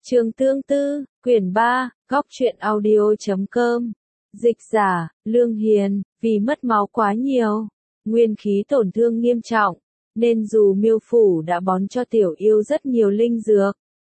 Chương tương tư, quyển 3, góc truyện audio.com. Dịch giả, Lương Hiền, vì mất máu quá nhiều, nguyên khí tổn thương nghiêm trọng, nên dù Miêu Phủ đã bón cho Tiểu Yêu rất nhiều linh dược,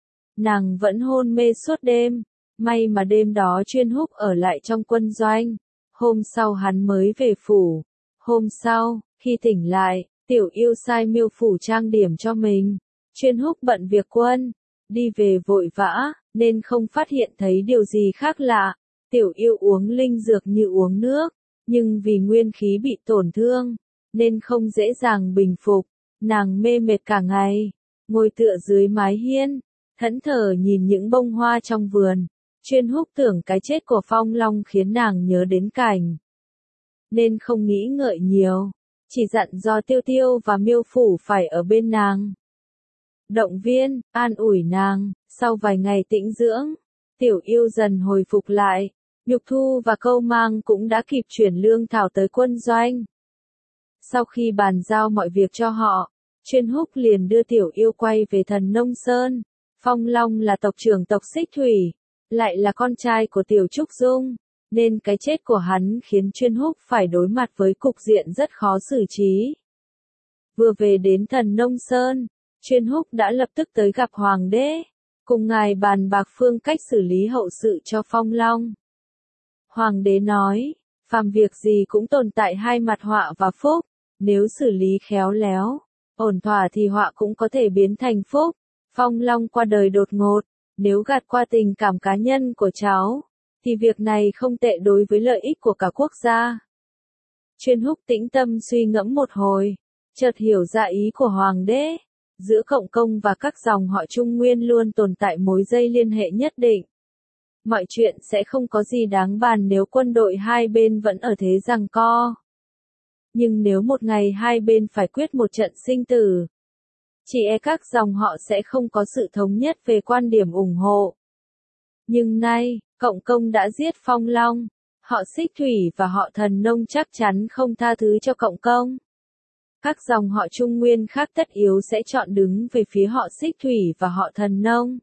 nàng vẫn hôn mê suốt đêm. May mà đêm đó Chuyên Húc ở lại trong quân doanh, hôm sau hắn mới về phủ. Hôm sau, khi tỉnh lại, Tiểu Yêu sai Miêu Phủ trang điểm cho mình. Chuyên Húc bận việc quân, đi về vội vã, nên không phát hiện thấy điều gì khác lạ. Tiểu Yêu uống linh dược như uống nước, nhưng vì nguyên khí bị tổn thương, nên không dễ dàng bình phục. Nàng mê mệt cả ngày, ngồi tựa dưới mái hiên, thẫn thờ nhìn những bông hoa trong vườn. Chuyên Húc tưởng cái chết của Phong Long khiến nàng nhớ đến cảnh, nên không nghĩ ngợi nhiều, chỉ dặn dò Tiêu Tiêu và Miêu Phủ phải ở bên nàng, động viên, an ủi nàng. Sau vài ngày tĩnh dưỡng, Tiểu Yêu dần hồi phục lại. Nhục Thu và Câu Mang cũng đã kịp chuyển lương thảo tới quân doanh. Sau khi bàn giao mọi việc cho họ, Chuyên Húc liền đưa Tiểu Yêu quay về Thần Nông Sơn. Phong Long là tộc trưởng tộc Xích Thủy, lại là con trai của Tiểu Trúc Dung, nên cái chết của hắn khiến Chuyên Húc phải đối mặt với cục diện rất khó xử trí. Vừa về đến Thần Nông Sơn, Chuyên Húc đã lập tức tới gặp Hoàng đế, cùng ngài bàn bạc phương cách xử lý hậu sự cho Phong Long. Hoàng đế nói, phàm việc gì cũng tồn tại hai mặt họa và phúc, nếu xử lý khéo léo, ổn thỏa thì họa cũng có thể biến thành phúc. Phong Long qua đời đột ngột, nếu gạt qua tình cảm cá nhân của cháu, thì việc này không tệ đối với lợi ích của cả quốc gia. Chuyên Húc tĩnh tâm suy ngẫm một hồi, chợt hiểu ra ý của Hoàng đế. Giữa Cộng Công và các dòng họ Trung Nguyên luôn tồn tại mối dây liên hệ nhất định. Mọi chuyện sẽ không có gì đáng bàn nếu quân đội hai bên vẫn ở thế giằng co. Nhưng nếu một ngày hai bên phải quyết một trận sinh tử, chỉ e các dòng họ sẽ không có sự thống nhất về quan điểm ủng hộ. Nhưng nay, Cộng Công đã giết Phong Long, họ Xích Thủy và họ Thần Nông chắc chắn không tha thứ cho Cộng Công. Các dòng họ Trung Nguyên khác tất yếu sẽ chọn đứng về phía họ Xích Thủy và họ Thần Nông.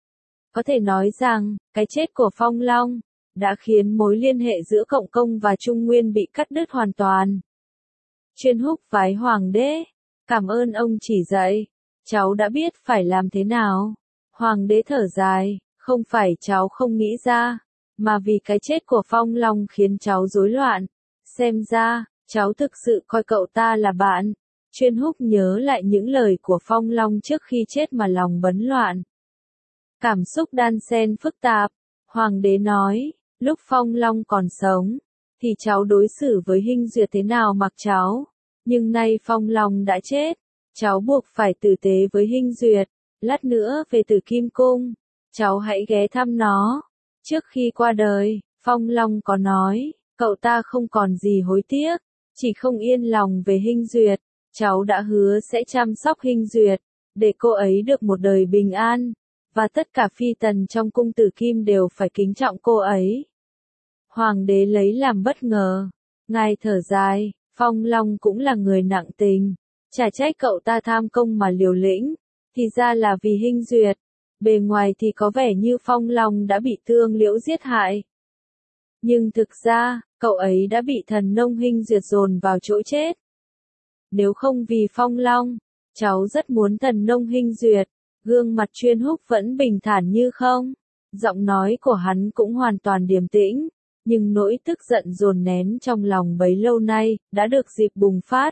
Có thể nói rằng, cái chết của Phong Long đã khiến mối liên hệ giữa Cộng Công và Trung Nguyên bị cắt đứt hoàn toàn. Chuyên Húc vái Hoàng đế, cảm ơn ông chỉ dạy, cháu đã biết phải làm thế nào. Hoàng đế thở dài, không phải cháu không nghĩ ra, mà vì cái chết của Phong Long khiến cháu rối loạn. Xem ra, cháu thực sự coi cậu ta là bạn. Chuyên Húc nhớ lại những lời của Phong Long trước khi chết mà lòng bấn loạn. Cảm xúc đan xen phức tạp. Hoàng đế nói, lúc Phong Long còn sống, thì cháu đối xử với Hinh Duyệt thế nào mặc cháu. Nhưng nay Phong Long đã chết, cháu buộc phải tử tế với Hinh Duyệt. Lát nữa về Tử Kim Cung, cháu hãy ghé thăm nó. Trước khi qua đời, Phong Long có nói, cậu ta không còn gì hối tiếc, chỉ không yên lòng về Hinh Duyệt. Cháu đã hứa sẽ chăm sóc Hinh Duyệt, để cô ấy được một đời bình an, và tất cả phi tần trong cung Tử Kim đều phải kính trọng cô ấy. Hoàng đế lấy làm bất ngờ, ngài thở dài, Phong Long cũng là người nặng tình, chả trách cậu ta tham công mà liều lĩnh, thì ra là vì Hinh Duyệt. Bề ngoài thì có vẻ như Phong Long đã bị Tương Liễu giết hại, nhưng thực ra, cậu ấy đã bị Thần Nông Hinh Duyệt dồn vào chỗ chết. Nếu không vì Phong Long, cháu rất muốn Thần Nông Hinh Duyệt. Gương mặt Chuyên Húc vẫn bình thản như không, giọng nói của hắn cũng hoàn toàn điềm tĩnh, nhưng nỗi tức giận dồn nén trong lòng bấy lâu nay đã được dịp bùng phát.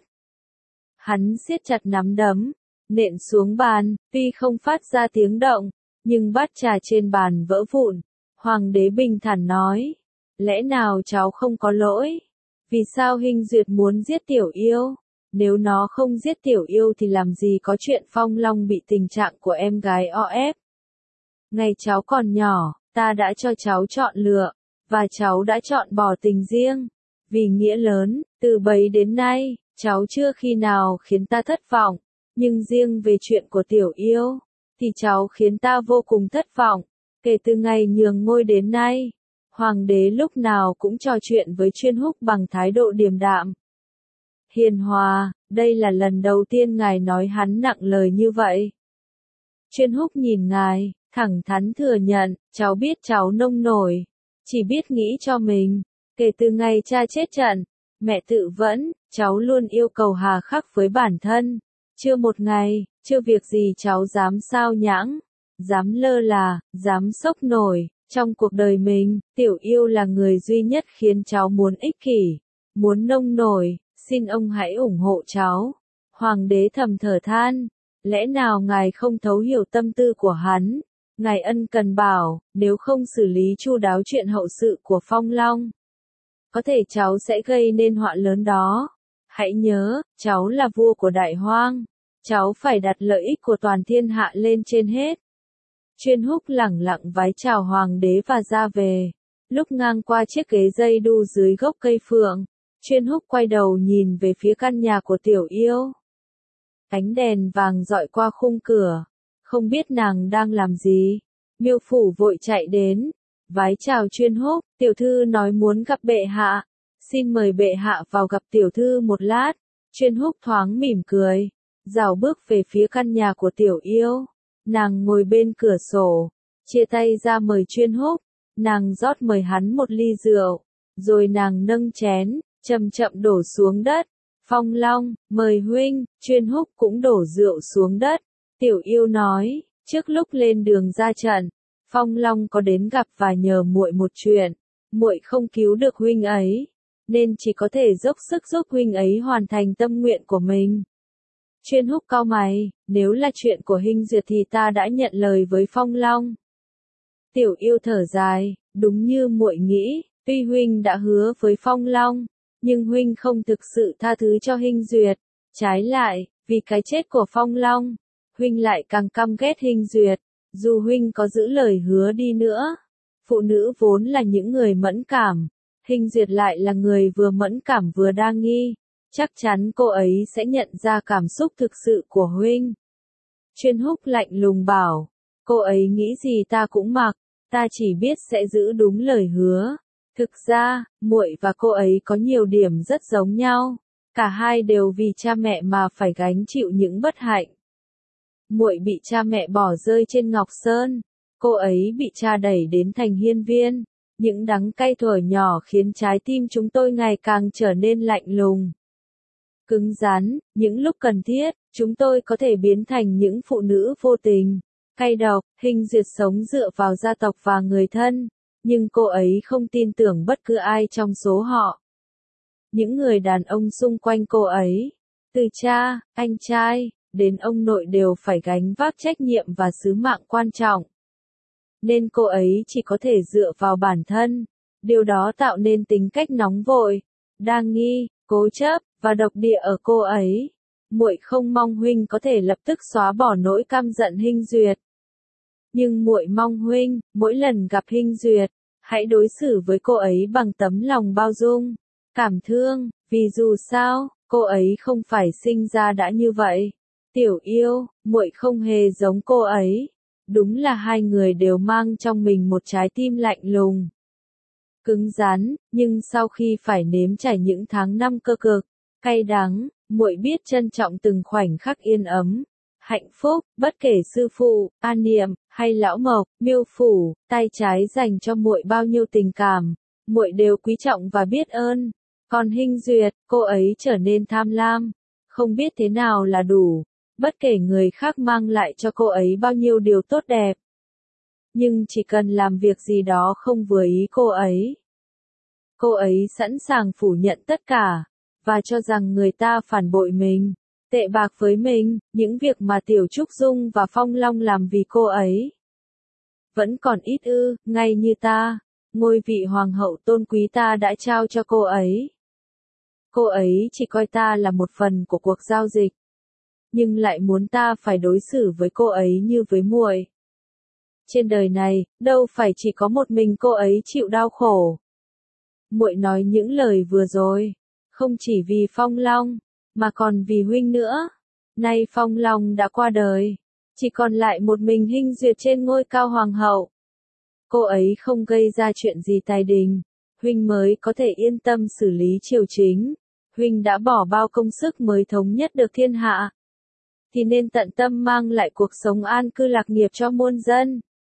Hắn siết chặt nắm đấm, nện xuống bàn, tuy không phát ra tiếng động, nhưng bát trà trên bàn vỡ vụn. Hoàng đế bình thản nói, lẽ nào cháu không có lỗi? Vì sao Hinh Duyệt muốn giết Tiểu Yêu? Nếu nó không giết Tiểu Yêu thì làm gì có chuyện Phong Long bị tình trạng của em gái o ép. Ngày cháu còn nhỏ, ta đã cho cháu chọn lựa, và cháu đã chọn bỏ tình riêng. Vì nghĩa lớn, từ bấy đến nay, cháu chưa khi nào khiến ta thất vọng. Nhưng riêng về chuyện của Tiểu Yêu, thì cháu khiến ta vô cùng thất vọng. Kể từ ngày nhường ngôi đến nay, Hoàng đế lúc nào cũng trò chuyện với Chuyên Húc bằng thái độ điềm đạm, hiền hòa. Đây là lần đầu tiên ngài nói hắn nặng lời như vậy. Chuyên Húc nhìn ngài, thẳng thắn thừa nhận, cháu biết cháu nông nổi, chỉ biết nghĩ cho mình. Kể từ ngày cha chết trận, mẹ tự vẫn, cháu luôn yêu cầu hà khắc với bản thân. Chưa một ngày, chưa việc gì cháu dám sao nhãng, dám lơ là, dám sốc nổi. Trong cuộc đời mình, Tiểu Yêu là người duy nhất khiến cháu muốn ích kỷ, muốn nông nổi, xin ông hãy ủng hộ cháu. Hoàng đế thầm thở than, lẽ nào ngài không thấu hiểu tâm tư của hắn? Ngài ân cần bảo, nếu không xử lý chu đáo chuyện hậu sự của Phong Long, có thể cháu sẽ gây nên họa lớn đó. Hãy nhớ, cháu là vua của Đại Hoang, cháu phải đặt lợi ích của toàn thiên hạ lên trên hết. Chuyên Húc lẳng lặng vái chào hoàng đế và ra về. Lúc ngang qua chiếc ghế dây đu dưới gốc cây phượng, Chuyên Húc quay đầu nhìn về phía căn nhà của Tiểu Yêu. Ánh đèn vàng dọi qua khung cửa, không biết nàng đang làm gì. Miêu Phủ vội chạy đến, vái chào Chuyên Húc, tiểu thư nói muốn gặp bệ hạ, xin mời bệ hạ vào gặp tiểu thư một lát. Chuyên Húc thoáng mỉm cười, rảo bước về phía căn nhà của Tiểu Yêu. Nàng ngồi bên cửa sổ, chia tay ra mời Chuyên Húc, nàng rót mời hắn một ly rượu, rồi nàng nâng chén, chậm chậm đổ xuống đất. Phong Long, mời huynh. Chuyên Húc cũng đổ rượu xuống đất. Tiểu Yêu nói, trước lúc lên đường ra trận, Phong Long có đến gặp và nhờ muội một chuyện, muội không cứu được huynh ấy, nên chỉ có thể dốc sức giúp huynh ấy hoàn thành tâm nguyện của mình. Chuyên Húc cau mày, nếu là chuyện của Hinh Duyệt thì ta đã nhận lời với Phong Long. Tiểu Yêu thở dài, đúng như muội nghĩ, tuy huynh đã hứa với Phong Long, nhưng huynh không thực sự tha thứ cho Hinh Duyệt. Trái lại, vì cái chết của Phong Long, huynh lại càng căm ghét Hinh Duyệt. Dù huynh có giữ lời hứa đi nữa, phụ nữ vốn là những người mẫn cảm, Hinh Duyệt lại là người vừa mẫn cảm vừa đa nghi, chắc chắn cô ấy sẽ nhận ra cảm xúc thực sự của huynh. Chuyên Húc lạnh lùng bảo, cô ấy nghĩ gì ta cũng mặc, ta chỉ biết sẽ giữ đúng lời hứa. Thực ra, muội và cô ấy có nhiều điểm rất giống nhau, cả hai đều vì cha mẹ mà phải gánh chịu những bất hạnh. Muội bị cha mẹ bỏ rơi trên Ngọc Sơn, cô ấy bị cha đẩy đến thành hiên viên, những đắng cay thuở nhỏ khiến trái tim chúng tôi ngày càng trở nên lạnh lùng, cứng rắn. Những lúc cần thiết, chúng tôi có thể biến thành những phụ nữ vô tình, cay độc. Hinh Duyệt sống dựa vào gia tộc và người thân, nhưng cô ấy không tin tưởng bất cứ ai trong số họ. Những người đàn ông xung quanh cô ấy, từ cha, anh trai, đến ông nội đều phải gánh vác trách nhiệm và sứ mạng quan trọng. Nên cô ấy chỉ có thể dựa vào bản thân. Điều đó tạo nên tính cách nóng vội, đa nghi, cố chấp và độc địa ở cô ấy. Muội không mong huynh có thể lập tức xóa bỏ nỗi căm giận Hinh Duyệt, nhưng muội mong huynh, mỗi lần gặp Hinh Duyệt, hãy đối xử với cô ấy bằng tấm lòng bao dung, cảm thương, vì dù sao, cô ấy không phải sinh ra đã như vậy. Tiểu Yêu, muội không hề giống cô ấy. Đúng là hai người đều mang trong mình một trái tim lạnh lùng, cứng rắn, nhưng sau khi phải nếm trải những tháng năm cơ cực, cay đắng, muội biết trân trọng từng khoảnh khắc yên ấm, hạnh phúc. Bất kể sư phụ, An Niệm hay lão Mộc, Miêu Phủ, tay trái dành cho muội bao nhiêu tình cảm, muội đều quý trọng và biết ơn. Còn Hinh Duyệt, cô ấy trở nên tham lam, không biết thế nào là đủ. Bất kể người khác mang lại cho cô ấy bao nhiêu điều tốt đẹp, nhưng chỉ cần làm việc gì đó không vừa ý cô ấy sẵn sàng phủ nhận tất cả, và cho rằng người ta phản bội mình, tệ bạc với mình. Những việc mà Tiểu Trúc Dung và Phong Long làm vì cô ấy vẫn còn ít ư? Ngay như ta, ngôi vị hoàng hậu tôn quý ta đã trao cho cô ấy. Cô ấy chỉ coi ta là một phần của cuộc giao dịch, nhưng lại muốn ta phải đối xử với cô ấy như với muội. Trên đời này, đâu phải chỉ có một mình cô ấy chịu đau khổ. Muội nói những lời vừa rồi, không chỉ vì Phong Long, mà còn vì huynh nữa. Nay Phong Long đã qua đời, chỉ còn lại một mình Hinh Duyệt trên ngôi cao hoàng hậu. Cô ấy không gây ra chuyện gì tai đình, huynh mới có thể yên tâm xử lý triều chính. Huynh đã bỏ bao công sức mới thống nhất được thiên hạ, thì nên tận tâm mang lại cuộc sống an cư lạc nghiệp cho muôn dân.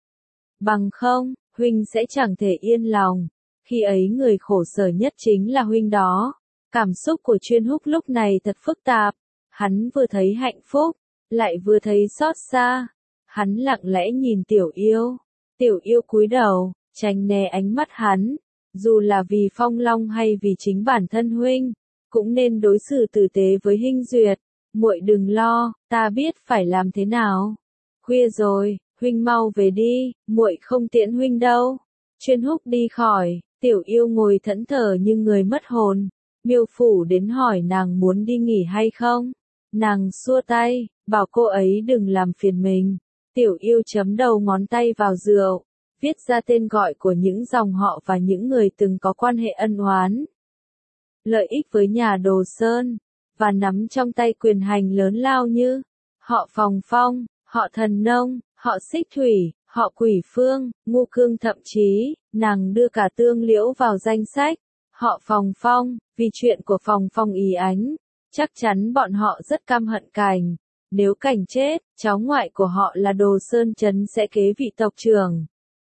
Bằng không, huynh sẽ chẳng thể yên lòng. Khi ấy người khổ sở nhất chính là huynh đó. Cảm xúc của Chuyên Húc lúc này thật phức tạp. Hắn vừa thấy hạnh phúc, lại vừa thấy xót xa. Hắn lặng lẽ nhìn Tiểu Yêu. Tiểu Yêu cúi đầu, tránh né ánh mắt hắn. Dù là vì Phong Long hay vì chính bản thân huynh, cũng nên đối xử tử tế với Hinh Duyệt. Muội đừng lo, ta biết phải làm thế nào. Khuya rồi, huynh mau về đi, muội không tiễn huynh đâu. Chuyên Húc đi khỏi, Tiểu Yêu ngồi thẫn thờ như người mất hồn. Miêu Phủ đến hỏi nàng muốn đi nghỉ hay không. Nàng xua tay, bảo cô ấy đừng làm phiền mình. Tiểu Yêu chấm đầu ngón tay vào rượu, viết ra tên gọi của những dòng họ và những người từng có quan hệ ân oán. Lợi ích với nhà Đồ Sơn, và nắm trong tay quyền hành lớn lao như họ Phòng Phong, họ Thần Nông, họ Xích Thủy, họ Quỷ Phương, Ngô Cương, thậm chí, nàng đưa cả Tương Liễu vào danh sách. Họ Phòng Phong, vì chuyện của Phòng Phong ý ánh, chắc chắn bọn họ rất căm hận Cảnh. Nếu Cảnh chết, cháu ngoại của họ là Đồ Sơn Trấn sẽ kế vị tộc trưởng.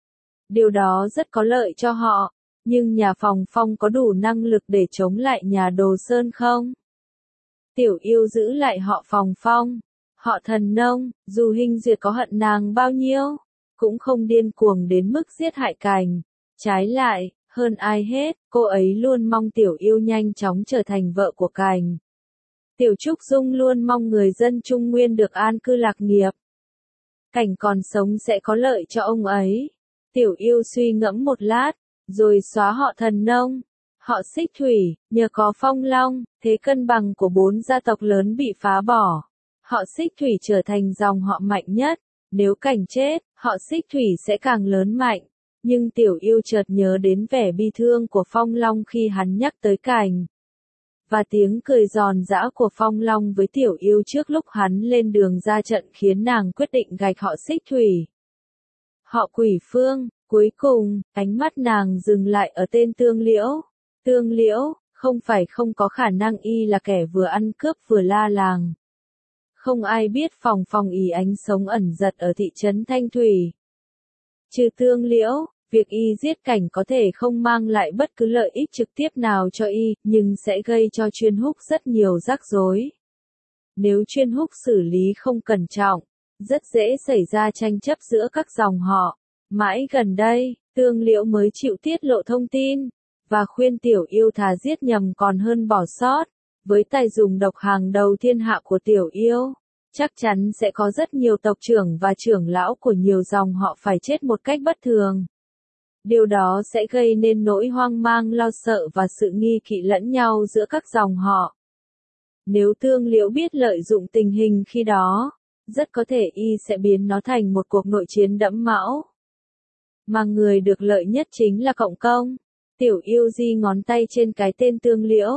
Điều đó rất có lợi cho họ, nhưng nhà Phòng Phong có đủ năng lực để chống lại nhà Đồ Sơn không? Tiểu Yêu giữ lại họ Phòng Phong, họ Thần Nông, dù Hinh Duyệt có hận nàng bao nhiêu, cũng không điên cuồng đến mức giết hại Cảnh. Trái lại, hơn ai hết, cô ấy luôn mong Tiểu Yêu nhanh chóng trở thành vợ của Cảnh. Tiểu Trúc Dung luôn mong người dân Trung Nguyên được an cư lạc nghiệp. Cảnh còn sống sẽ có lợi cho ông ấy. Tiểu Yêu suy ngẫm một lát, rồi xóa họ Thần Nông, họ Xích Thủy, nhờ có Phong Long, thế cân bằng của 4 gia tộc lớn bị phá bỏ. Họ Xích Thủy trở thành dòng họ mạnh nhất, nếu Cảnh chết, họ Xích Thủy sẽ càng lớn mạnh. Nhưng Tiểu Yêu chợt nhớ đến vẻ bi thương của Phong Long khi hắn nhắc tới Cảnh. Và tiếng cười giòn giã của Phong Long với Tiểu Yêu trước lúc hắn lên đường ra trận khiến nàng quyết định gạch họ Xích Thủy. Họ Quỷ Phương, cuối cùng, ánh mắt nàng dừng lại ở tên Tương Liễu. Tương Liễu, không phải không có khả năng y là kẻ vừa ăn cướp vừa la làng. Không ai biết Phòng Phong ý ánh sống ẩn giật ở thị trấn Thanh Thủy. Trừ Tương Liễu, việc y giết Cảnh có thể không mang lại bất cứ lợi ích trực tiếp nào cho y, nhưng sẽ gây cho Chuyên Húc rất nhiều rắc rối. Nếu Chuyên Húc xử lý không cẩn trọng, rất dễ xảy ra tranh chấp giữa các dòng họ. Mãi gần đây, Tương Liễu mới chịu tiết lộ thông tin, và khuyên Tiểu Yêu thà giết nhầm còn hơn bỏ sót. Với tài dùng độc hàng đầu thiên hạ của Tiểu Yêu, chắc chắn sẽ có rất nhiều tộc trưởng và trưởng lão của nhiều dòng họ phải chết một cách bất thường. Điều đó sẽ gây nên nỗi hoang mang lo sợ và sự nghi kỵ lẫn nhau giữa các dòng họ. Nếu Tương Liễu biết lợi dụng tình hình khi đó, rất có thể y sẽ biến nó thành một cuộc nội chiến đẫm máu. Mà người được lợi nhất chính là Cộng Công. Tiểu Yêu di ngón tay trên cái tên Tương Liễu.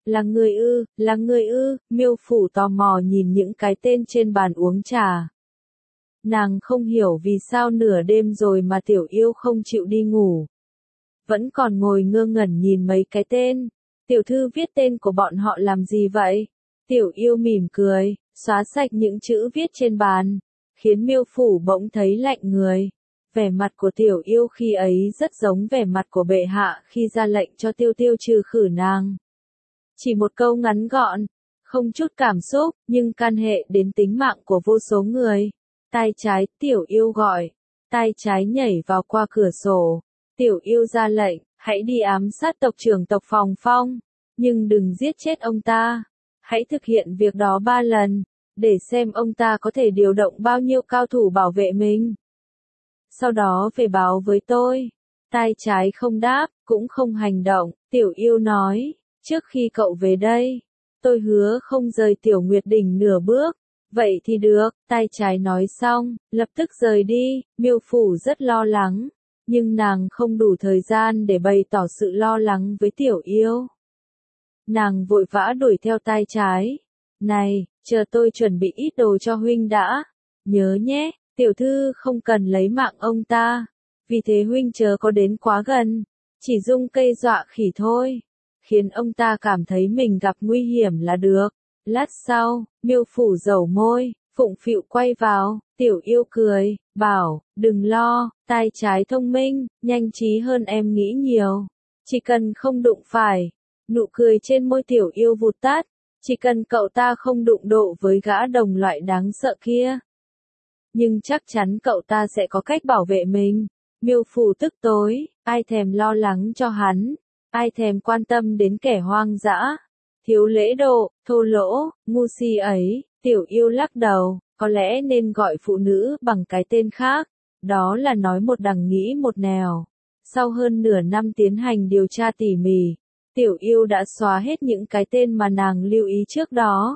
Là người ư, Miêu Phủ tò mò nhìn những cái tên trên bàn uống trà. Nàng không hiểu vì sao nửa đêm rồi mà Tiểu Yêu không chịu đi ngủ. Vẫn còn ngồi ngơ ngẩn nhìn mấy cái tên. Tiểu thư viết tên của bọn họ làm gì vậy? Tiểu Yêu mỉm cười, xóa sạch những chữ viết trên bàn, khiến Miêu Phủ bỗng thấy lạnh người. Vẻ mặt của Tiểu Yêu khi ấy rất giống vẻ mặt của bệ hạ khi ra lệnh cho Tiêu Tiêu trừ khử nàng. Chỉ một câu ngắn gọn, không chút cảm xúc, nhưng can hệ đến tính mạng của vô số người. Tai trái, Tiểu Yêu gọi. Tai trái nhảy vào qua cửa sổ. Tiểu Yêu ra lệnh, hãy đi ám sát tộc trưởng tộc Phòng Phong, nhưng đừng giết chết ông ta. Hãy thực hiện việc đó 3 lần, để xem ông ta có thể điều động bao nhiêu cao thủ bảo vệ mình. Sau đó về báo với tôi. Tai trái không đáp, cũng không hành động. Tiểu Yêu nói, trước khi cậu về đây, tôi hứa không rời Tiểu Nguyệt Đỉnh nửa bước. Vậy thì được, tai trái nói xong, lập tức rời đi. Miêu Phủ rất lo lắng, nhưng nàng không đủ thời gian để bày tỏ sự lo lắng với Tiểu Yêu. Nàng vội vã đuổi theo tai trái. Này, chờ tôi chuẩn bị ít đồ cho huynh đã. Nhớ nhé, tiểu thư không cần lấy mạng ông ta. Vì thế huynh chớ có đến quá gần. Chỉ dung cây dọa khỉ thôi. Khiến ông ta cảm thấy mình gặp nguy hiểm là được. Lát sau, Miêu Phủ dẩu môi, phụng phịu quay vào. Tiểu Yêu cười, bảo, đừng lo, tay trái thông minh, nhanh trí hơn em nghĩ nhiều. Chỉ cần không đụng phải, nụ cười trên môi Tiểu Yêu vụt tắt, chỉ cần cậu ta không đụng độ với gã đồng loại đáng sợ kia. Nhưng chắc chắn cậu ta sẽ có cách bảo vệ mình. Miêu Phủ tức tối, ai thèm lo lắng cho hắn, ai thèm quan tâm đến kẻ hoang dã, thiếu lễ độ, thô lỗ, ngu si ấy. Tiểu Yêu lắc đầu, có lẽ nên gọi phụ nữ bằng cái tên khác, đó là nói một đằng nghĩ một nẻo. Sau hơn nửa năm tiến hành điều tra tỉ mỉ, Tiểu Yêu đã xóa hết những cái tên mà nàng lưu ý trước đó.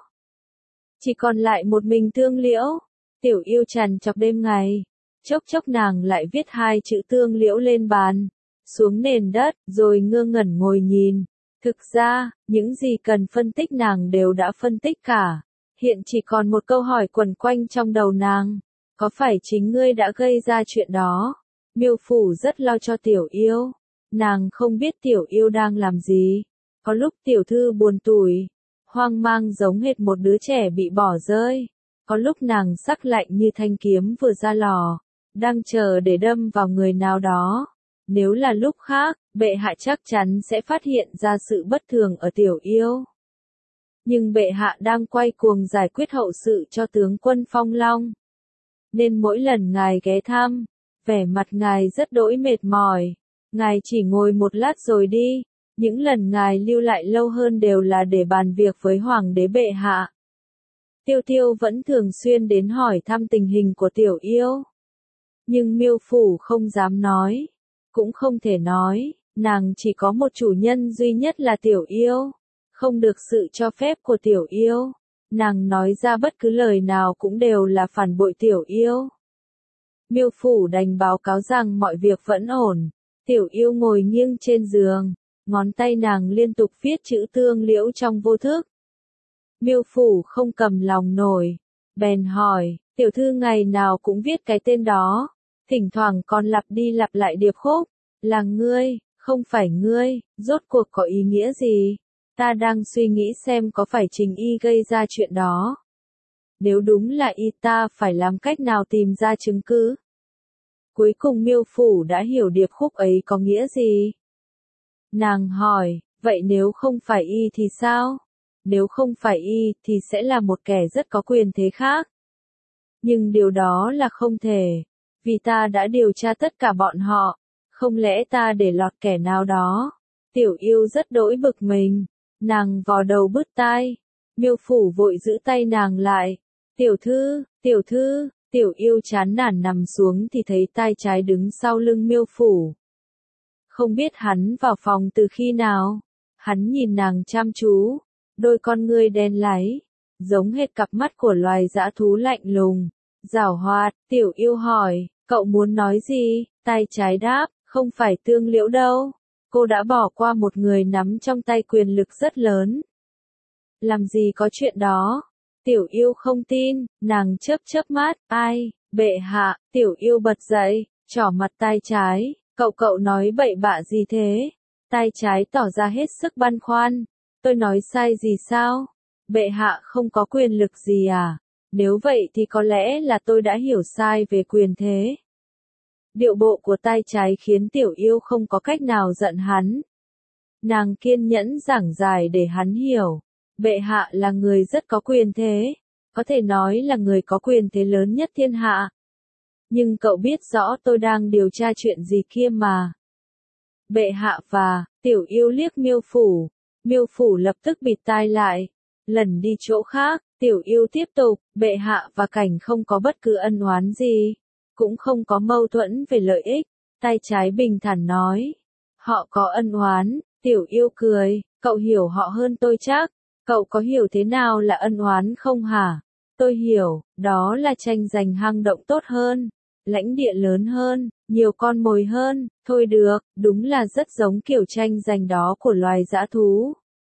Chỉ còn lại một mình Tương Liễu. Tiểu Yêu trằn trọc đêm ngày, chốc chốc nàng lại viết hai chữ Tương Liễu lên bàn, xuống nền đất, rồi ngơ ngẩn ngồi nhìn. Thực ra, những gì cần phân tích nàng đều đã phân tích cả. Hiện chỉ còn một câu hỏi quẩn quanh trong đầu nàng. Có phải chính ngươi đã gây ra chuyện đó? Miêu Phủ rất lo cho Tiểu Yêu. Nàng không biết Tiểu Yêu đang làm gì. Có lúc tiểu thư buồn tủi, hoang mang giống hệt một đứa trẻ bị bỏ rơi. Có lúc nàng sắc lạnh như thanh kiếm vừa ra lò, đang chờ để đâm vào người nào đó. Nếu là lúc khác, bệ hạ chắc chắn sẽ phát hiện ra sự bất thường ở Tiểu Yêu. Nhưng bệ hạ đang quay cuồng giải quyết hậu sự cho tướng quân Phong Long. Nên mỗi lần ngài ghé thăm, vẻ mặt ngài rất đỗi mệt mỏi. Ngài chỉ ngồi một lát rồi đi. Những lần ngài lưu lại lâu hơn đều là để bàn việc với Hoàng đế bệ hạ. Tiêu Tiêu vẫn thường xuyên đến hỏi thăm tình hình của Tiểu Yêu. Nhưng Miêu Phủ không dám nói, cũng không thể nói, nàng chỉ có một chủ nhân duy nhất là Tiểu Yêu. Không được sự cho phép của Tiểu Yêu, nàng nói ra bất cứ lời nào cũng đều là phản bội Tiểu Yêu. Miêu Phủ đành báo cáo rằng mọi việc vẫn ổn. Tiểu Yêu ngồi nghiêng trên giường, ngón tay nàng liên tục viết chữ Tương Liễu trong vô thức. Miêu Phủ không cầm lòng nổi, bèn hỏi, tiểu thư ngày nào cũng viết cái tên đó, thỉnh thoảng còn lặp đi lặp lại điệp khúc, là ngươi, không phải ngươi, rốt cuộc có ý nghĩa gì? Ta đang suy nghĩ xem có phải Trình Y gây ra chuyện đó. Nếu đúng là y ta phải làm cách nào tìm ra chứng cứ. Cuối cùng Miêu Phủ đã hiểu điệp khúc ấy có nghĩa gì. Nàng hỏi, vậy nếu không phải y thì sao? Nếu không phải y thì sẽ là một kẻ rất có quyền thế khác. Nhưng điều đó là không thể, vì ta đã điều tra tất cả bọn họ, không lẽ ta để lọt kẻ nào đó? Tiểu Yêu rất đỗi bực mình, nàng vò đầu bứt tai. Miêu Phủ vội giữ tay nàng lại. Tiểu thư, Tiểu Yêu chán nản nằm xuống thì thấy tay trái đứng sau lưng Miêu Phủ. Không biết hắn vào phòng từ khi nào. Hắn nhìn nàng chăm chú, đôi con ngươi đen láy, giống hệt cặp mắt của loài dã thú lạnh lùng, giảo hoạt. Tiểu Yêu hỏi, cậu muốn nói gì? Tay trái đáp, không phải Tương Liễu đâu. Cô đã bỏ qua một người nắm trong tay quyền lực rất lớn. Làm gì có chuyện đó? Tiểu Yêu không tin, nàng chớp chớp mắt, ai, bệ hạ. Tiểu Yêu bật dậy, trỏ mặt tay trái, cậu nói bậy bạ gì thế? Tay trái tỏ ra hết sức băn khoăn, tôi nói sai gì sao? Bệ hạ không có quyền lực gì à? Nếu vậy thì có lẽ là tôi đã hiểu sai về quyền thế. Điệu bộ của tay trái khiến Tiểu Yêu không có cách nào giận hắn. Nàng kiên nhẫn giảng giải để hắn hiểu. Bệ hạ là người rất có quyền thế, có thể nói là người có quyền thế lớn nhất thiên hạ. Nhưng cậu biết rõ tôi đang điều tra chuyện gì kia mà. Bệ hạ và, Tiểu Yêu liếc Miêu Phủ. Miêu Phủ lập tức bịt tai lại. Lần đi chỗ khác, Tiểu Yêu tiếp tục, bệ hạ và Cảnh không có bất cứ ân oán gì, cũng không có mâu thuẫn về lợi ích. Tay trái bình thản nói, họ có ân oán. Tiểu Yêu cười, cậu hiểu họ hơn tôi chắc. Cậu có hiểu thế nào là ân oán không hả? Tôi hiểu, đó là tranh giành hang động tốt hơn, lãnh địa lớn hơn, nhiều con mồi hơn. Thôi được, đúng là rất giống kiểu tranh giành đó của loài dã thú.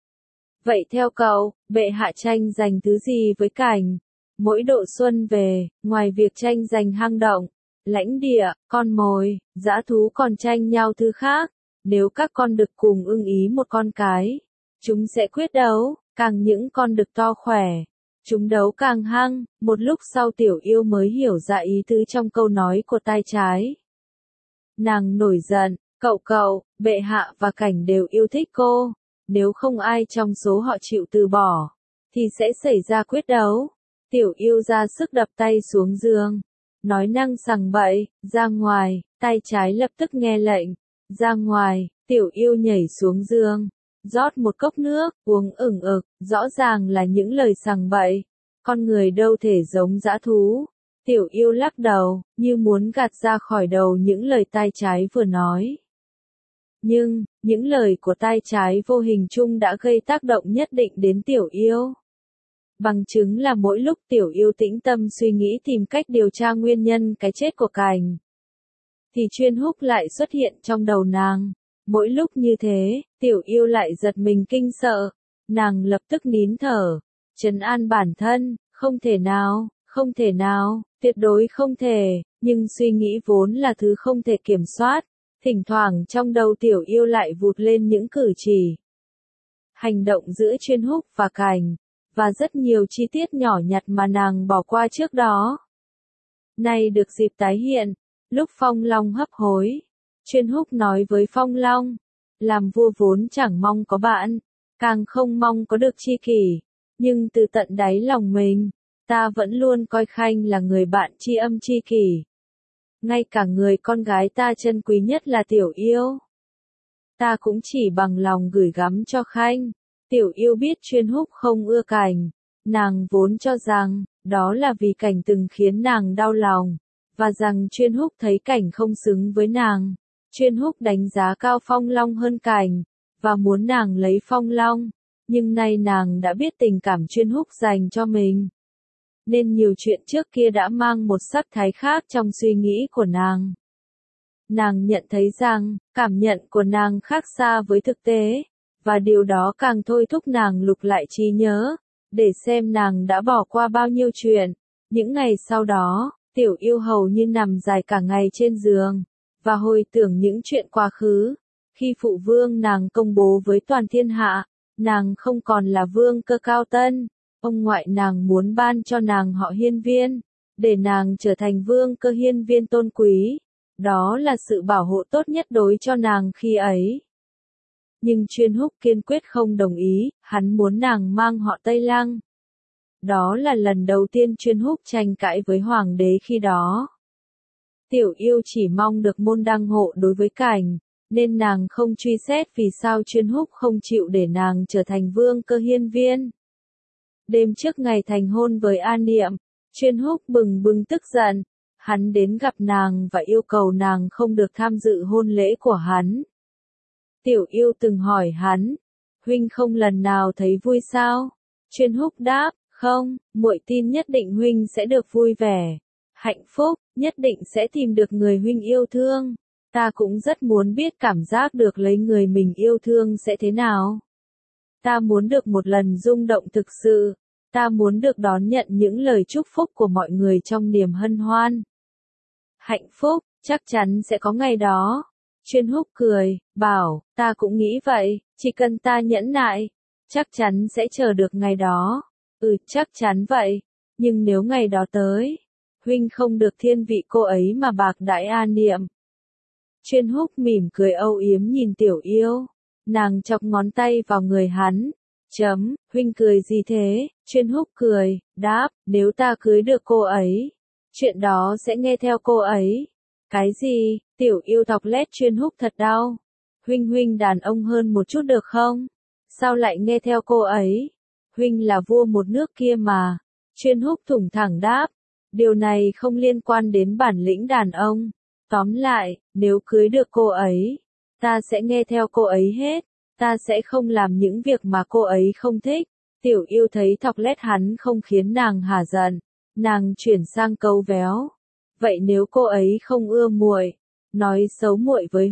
Vậy theo cậu, bệ hạ tranh giành thứ gì với Cảnh? Mỗi độ xuân về, ngoài việc tranh giành hang động, lãnh địa, con mồi, dã thú còn tranh nhau thứ khác. Nếu các con đực cùng ưng ý một con cái, chúng sẽ quyết đấu. Càng những con đực to khỏe, Chúng đấu càng hăng, một lúc sau Tiểu Yêu mới hiểu ra ý tứ trong câu nói của tay trái. Nàng nổi giận, cậu, bệ hạ và Cảnh đều yêu thích cô, nếu không ai trong số họ chịu từ bỏ, thì sẽ xảy ra quyết đấu. Tiểu Yêu ra sức đập tay xuống giường, nói năng sằng bậy, ra ngoài, tay trái lập tức nghe lệnh, ra ngoài. Tiểu Yêu nhảy xuống giường, rót một cốc nước, uống ửng ực, rõ ràng là những lời sằng bậy. Con người đâu thể giống dã thú. Tiểu Yêu lắc đầu, như muốn gạt ra khỏi đầu những lời tay trái vừa nói. Nhưng, những lời của tay trái vô hình chung đã gây tác động nhất định đến Tiểu Yêu. Bằng chứng là mỗi lúc Tiểu Yêu tĩnh tâm suy nghĩ tìm cách điều tra nguyên nhân cái chết của Cảnh, thì Chuyên Húc lại xuất hiện trong đầu nàng. Mỗi lúc như thế, Tiểu Yêu lại giật mình kinh sợ. Nàng lập tức nín thở, trấn an bản thân, không thể nào, tuyệt đối không thể. Nhưng suy nghĩ vốn là thứ không thể kiểm soát. Thỉnh thoảng trong đầu Tiểu Yêu lại vụt lên những cử chỉ, hành động giữa Chuyên Húc và Cảnh, và rất nhiều chi tiết nhỏ nhặt mà nàng bỏ qua trước đó. Nay được dịp tái hiện, lúc Phong Long hấp hối, Chuyên Húc nói với Phong Long, làm vua vốn chẳng mong có bạn, càng không mong có được tri kỷ, nhưng từ tận đáy lòng mình, ta vẫn luôn coi Khanh là người bạn tri âm tri kỷ. Ngay cả người con gái ta trân quý nhất là Tiểu Yêu, ta cũng chỉ bằng lòng gửi gắm cho Khanh. Tiểu Yêu biết Chuyên Húc không ưa Cảnh, nàng vốn cho rằng, đó là vì Cảnh từng khiến nàng đau lòng, và rằng Chuyên Húc thấy Cảnh không xứng với nàng. Chuyên Húc đánh giá cao Phong Long hơn Cảnh, và muốn nàng lấy Phong Long, nhưng nay nàng đã biết tình cảm Chuyên Húc dành cho mình, nên nhiều chuyện trước kia đã mang một sắc thái khác trong suy nghĩ của nàng. Nàng nhận thấy rằng, cảm nhận của nàng khác xa với thực tế, và điều đó càng thôi thúc nàng lục lại trí nhớ, để xem nàng đã bỏ qua bao nhiêu chuyện. Những ngày sau đó, Tiểu Yêu hầu như nằm dài cả ngày trên giường, và hồi tưởng những chuyện quá khứ. Khi phụ vương nàng công bố với toàn thiên hạ, nàng không còn là vương cơ Cao Tân, ông ngoại nàng muốn ban cho nàng họ Hiên Viên, để nàng trở thành vương cơ Hiên Viên tôn quý. Đó là sự bảo hộ tốt nhất đối cho nàng khi ấy. Nhưng Chuyên Húc kiên quyết không đồng ý, hắn muốn nàng mang họ Tây Lăng. Đó là lần đầu tiên Chuyên Húc tranh cãi với hoàng đế khi đó. Tiểu Yêu chỉ mong được môn đăng hộ đối với Cảnh, nên nàng không truy xét vì sao Chuyên Húc không chịu để nàng trở thành vương cơ Hiên Viên. Đêm trước ngày thành hôn với An Niệm, Chuyên Húc bừng bừng tức giận. Hắn đến gặp nàng và yêu cầu nàng không được tham dự hôn lễ của hắn. Tiểu Yêu từng hỏi hắn, huynh không lần nào thấy vui sao? Chuyên Húc đáp, không, muội tin nhất định huynh sẽ được vui vẻ, hạnh phúc, nhất định sẽ tìm được người huynh yêu thương. Ta cũng rất muốn biết cảm giác được lấy người mình yêu thương sẽ thế nào. Ta muốn được một lần rung động thực sự. Ta muốn được đón nhận những lời chúc phúc của mọi người trong niềm hân hoan. Hạnh phúc, chắc chắn sẽ có ngày đó. Chuyên Húc cười, bảo, ta cũng nghĩ vậy, chỉ cần ta nhẫn nại, chắc chắn sẽ chờ được ngày đó. Chắc chắn vậy, nhưng nếu ngày đó tới, huynh không được thiên vị cô ấy mà bạc đãi An Niệm. Chuyên Húc mỉm cười âu yếm nhìn Tiểu Yêu, nàng chọc ngón tay vào người hắn. Huynh cười gì thế? Chuyên Húc cười, đáp, nếu ta cưới được cô ấy, chuyện đó sẽ nghe theo cô ấy. Cái gì? Tiểu Yêu thọc lét Chuyên Húc thật đau. Huynh đàn ông hơn một chút được không? Sao lại nghe theo cô ấy? Huynh là vua một nước kia mà. Chuyên Húc thủng thẳng đáp, điều này không liên quan đến bản lĩnh đàn ông. Tóm lại, nếu cưới được cô ấy, ta sẽ nghe theo cô ấy hết. Ta sẽ không làm những việc mà cô ấy không thích. Tiểu Yêu thấy thọc lét hắn không khiến nàng hả giận, nàng chuyển sang câu véo. Vậy nếu cô ấy không ưa muội, nói xấu muội với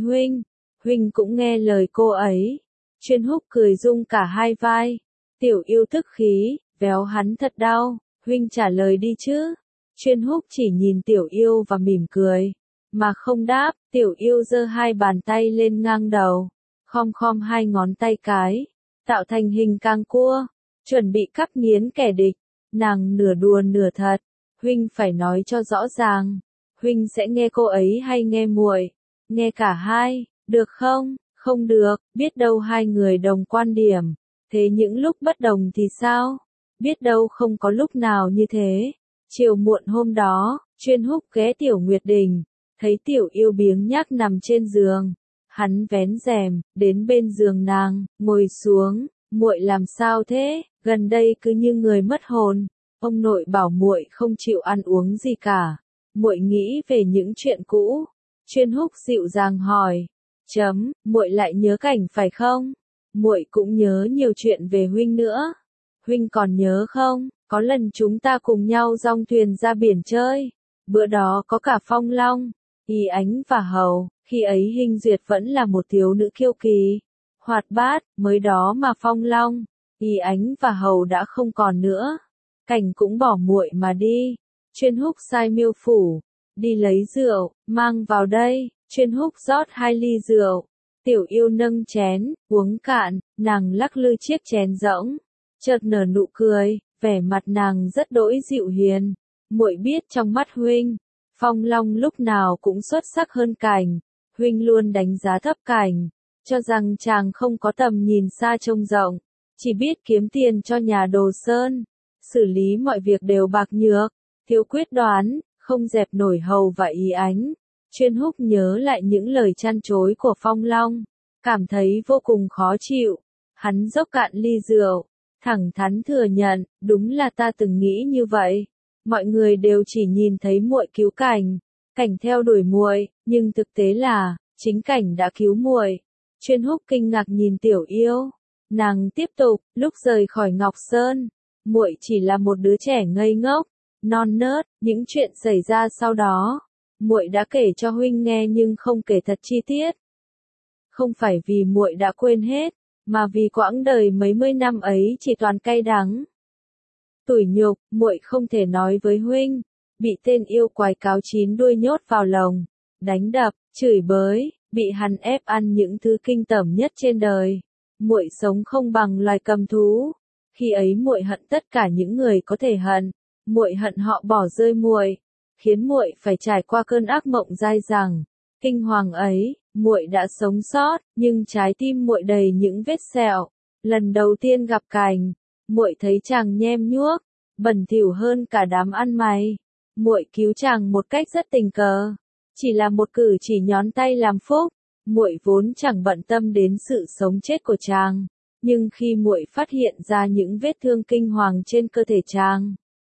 huynh cũng nghe lời cô ấy. Chuyên Húc cười rung cả hai vai. Tiểu Yêu tức khí, véo hắn thật đau, huynh trả lời đi chứ. Chuyên Húc chỉ nhìn Tiểu Yêu và mỉm cười, mà không đáp. Tiểu Yêu giơ hai bàn tay lên ngang đầu, khom hai ngón tay cái, tạo thành hình cang cua, chuẩn bị cắt nghiến kẻ địch. Nàng nửa đùa nửa thật, huynh phải nói cho rõ ràng, huynh sẽ nghe cô ấy hay nghe muội? Nghe cả hai, được không? Không được, biết đâu hai người đồng quan điểm, thế những lúc bất đồng thì sao? Biết đâu không có lúc nào như thế. Chiều muộn hôm đó, Chuyên Húc ghé Tiểu Nguyệt Đình, thấy Tiểu Yêu biếng nhác nằm trên giường, hắn vén rèm, đến bên giường nàng, ngồi xuống, muội làm sao thế? Gần đây cứ như người mất hồn. Ông nội bảo muội không chịu ăn uống gì cả. Muội nghĩ về những chuyện cũ. Chuyên Húc dịu dàng hỏi. Muội lại nhớ Cảnh phải không? Muội cũng nhớ nhiều chuyện về huynh nữa. Huynh còn nhớ không? Có lần chúng ta cùng nhau dong thuyền ra biển chơi. Bữa đó có cả Phong Long, Y Ánh và Hầu. Khi ấy Hinh Duyệt vẫn là một thiếu nữ kiêu kỳ, hoạt bát. Mới đó mà Phong Long, Y Ánh và Hầu đã không còn nữa. Cảnh cũng bỏ muội mà đi. Chuyên Húc sai Miêu Phủ đi lấy rượu, mang vào đây. Chuyên Húc rót 2 ly rượu. Tiểu Yêu nâng chén, uống cạn, nàng lắc lư chiếc chén rỗng, chợt nở nụ cười, vẻ mặt nàng rất đỗi dịu hiền. Muội biết trong mắt huynh, Phong Long lúc nào cũng xuất sắc hơn Cảnh. Huynh luôn đánh giá thấp Cảnh, cho rằng chàng không có tầm nhìn xa trông rộng, chỉ biết kiếm tiền cho nhà Đồ Sơn, xử lý mọi việc đều bạc nhược, thiếu quyết đoán, không dẹp nổi Hầu và Y Ánh. Chuyên Húc nhớ lại những lời chăn chối của Phong Long, cảm thấy vô cùng khó chịu. Hắn dốc cạn ly rượu, thẳng thắn thừa nhận, đúng là ta từng nghĩ như vậy. Mọi người đều chỉ nhìn thấy muội cứu Cảnh, Cảnh theo đuổi muội, nhưng thực tế là chính Cảnh đã cứu muội. Chuyên Húc kinh ngạc nhìn Tiểu Yêu, nàng tiếp tục, lúc rời khỏi Ngọc Sơn, muội chỉ là một đứa trẻ ngây ngốc, non nớt, những chuyện xảy ra sau đó, muội đã kể cho huynh nghe nhưng không kể thật chi tiết. Không phải vì muội đã quên hết, mà vì quãng đời mấy mươi năm ấy chỉ toàn cay đắng. Tủi nhục, muội không thể nói với huynh, bị tên yêu quái cáo chín đuôi nhốt vào lồng, đánh đập, chửi bới, bị hắn ép ăn những thứ kinh tởm nhất trên đời. Muội sống không bằng loài cầm thú. Khi ấy muội hận tất cả những người có thể hận, muội hận họ bỏ rơi muội, khiến muội phải trải qua cơn ác mộng dai dẳng, kinh hoàng ấy. Muội đã sống sót, nhưng trái tim muội đầy những vết sẹo. Lần đầu tiên gặp Cảnh, muội thấy chàng nhem nhuốc, bẩn thỉu hơn cả đám ăn mày. Muội cứu chàng một cách rất tình cờ, chỉ là một cử chỉ nhón tay làm phúc. Muội vốn chẳng bận tâm đến sự sống chết của chàng, nhưng khi muội phát hiện ra những vết thương kinh hoàng trên cơ thể chàng,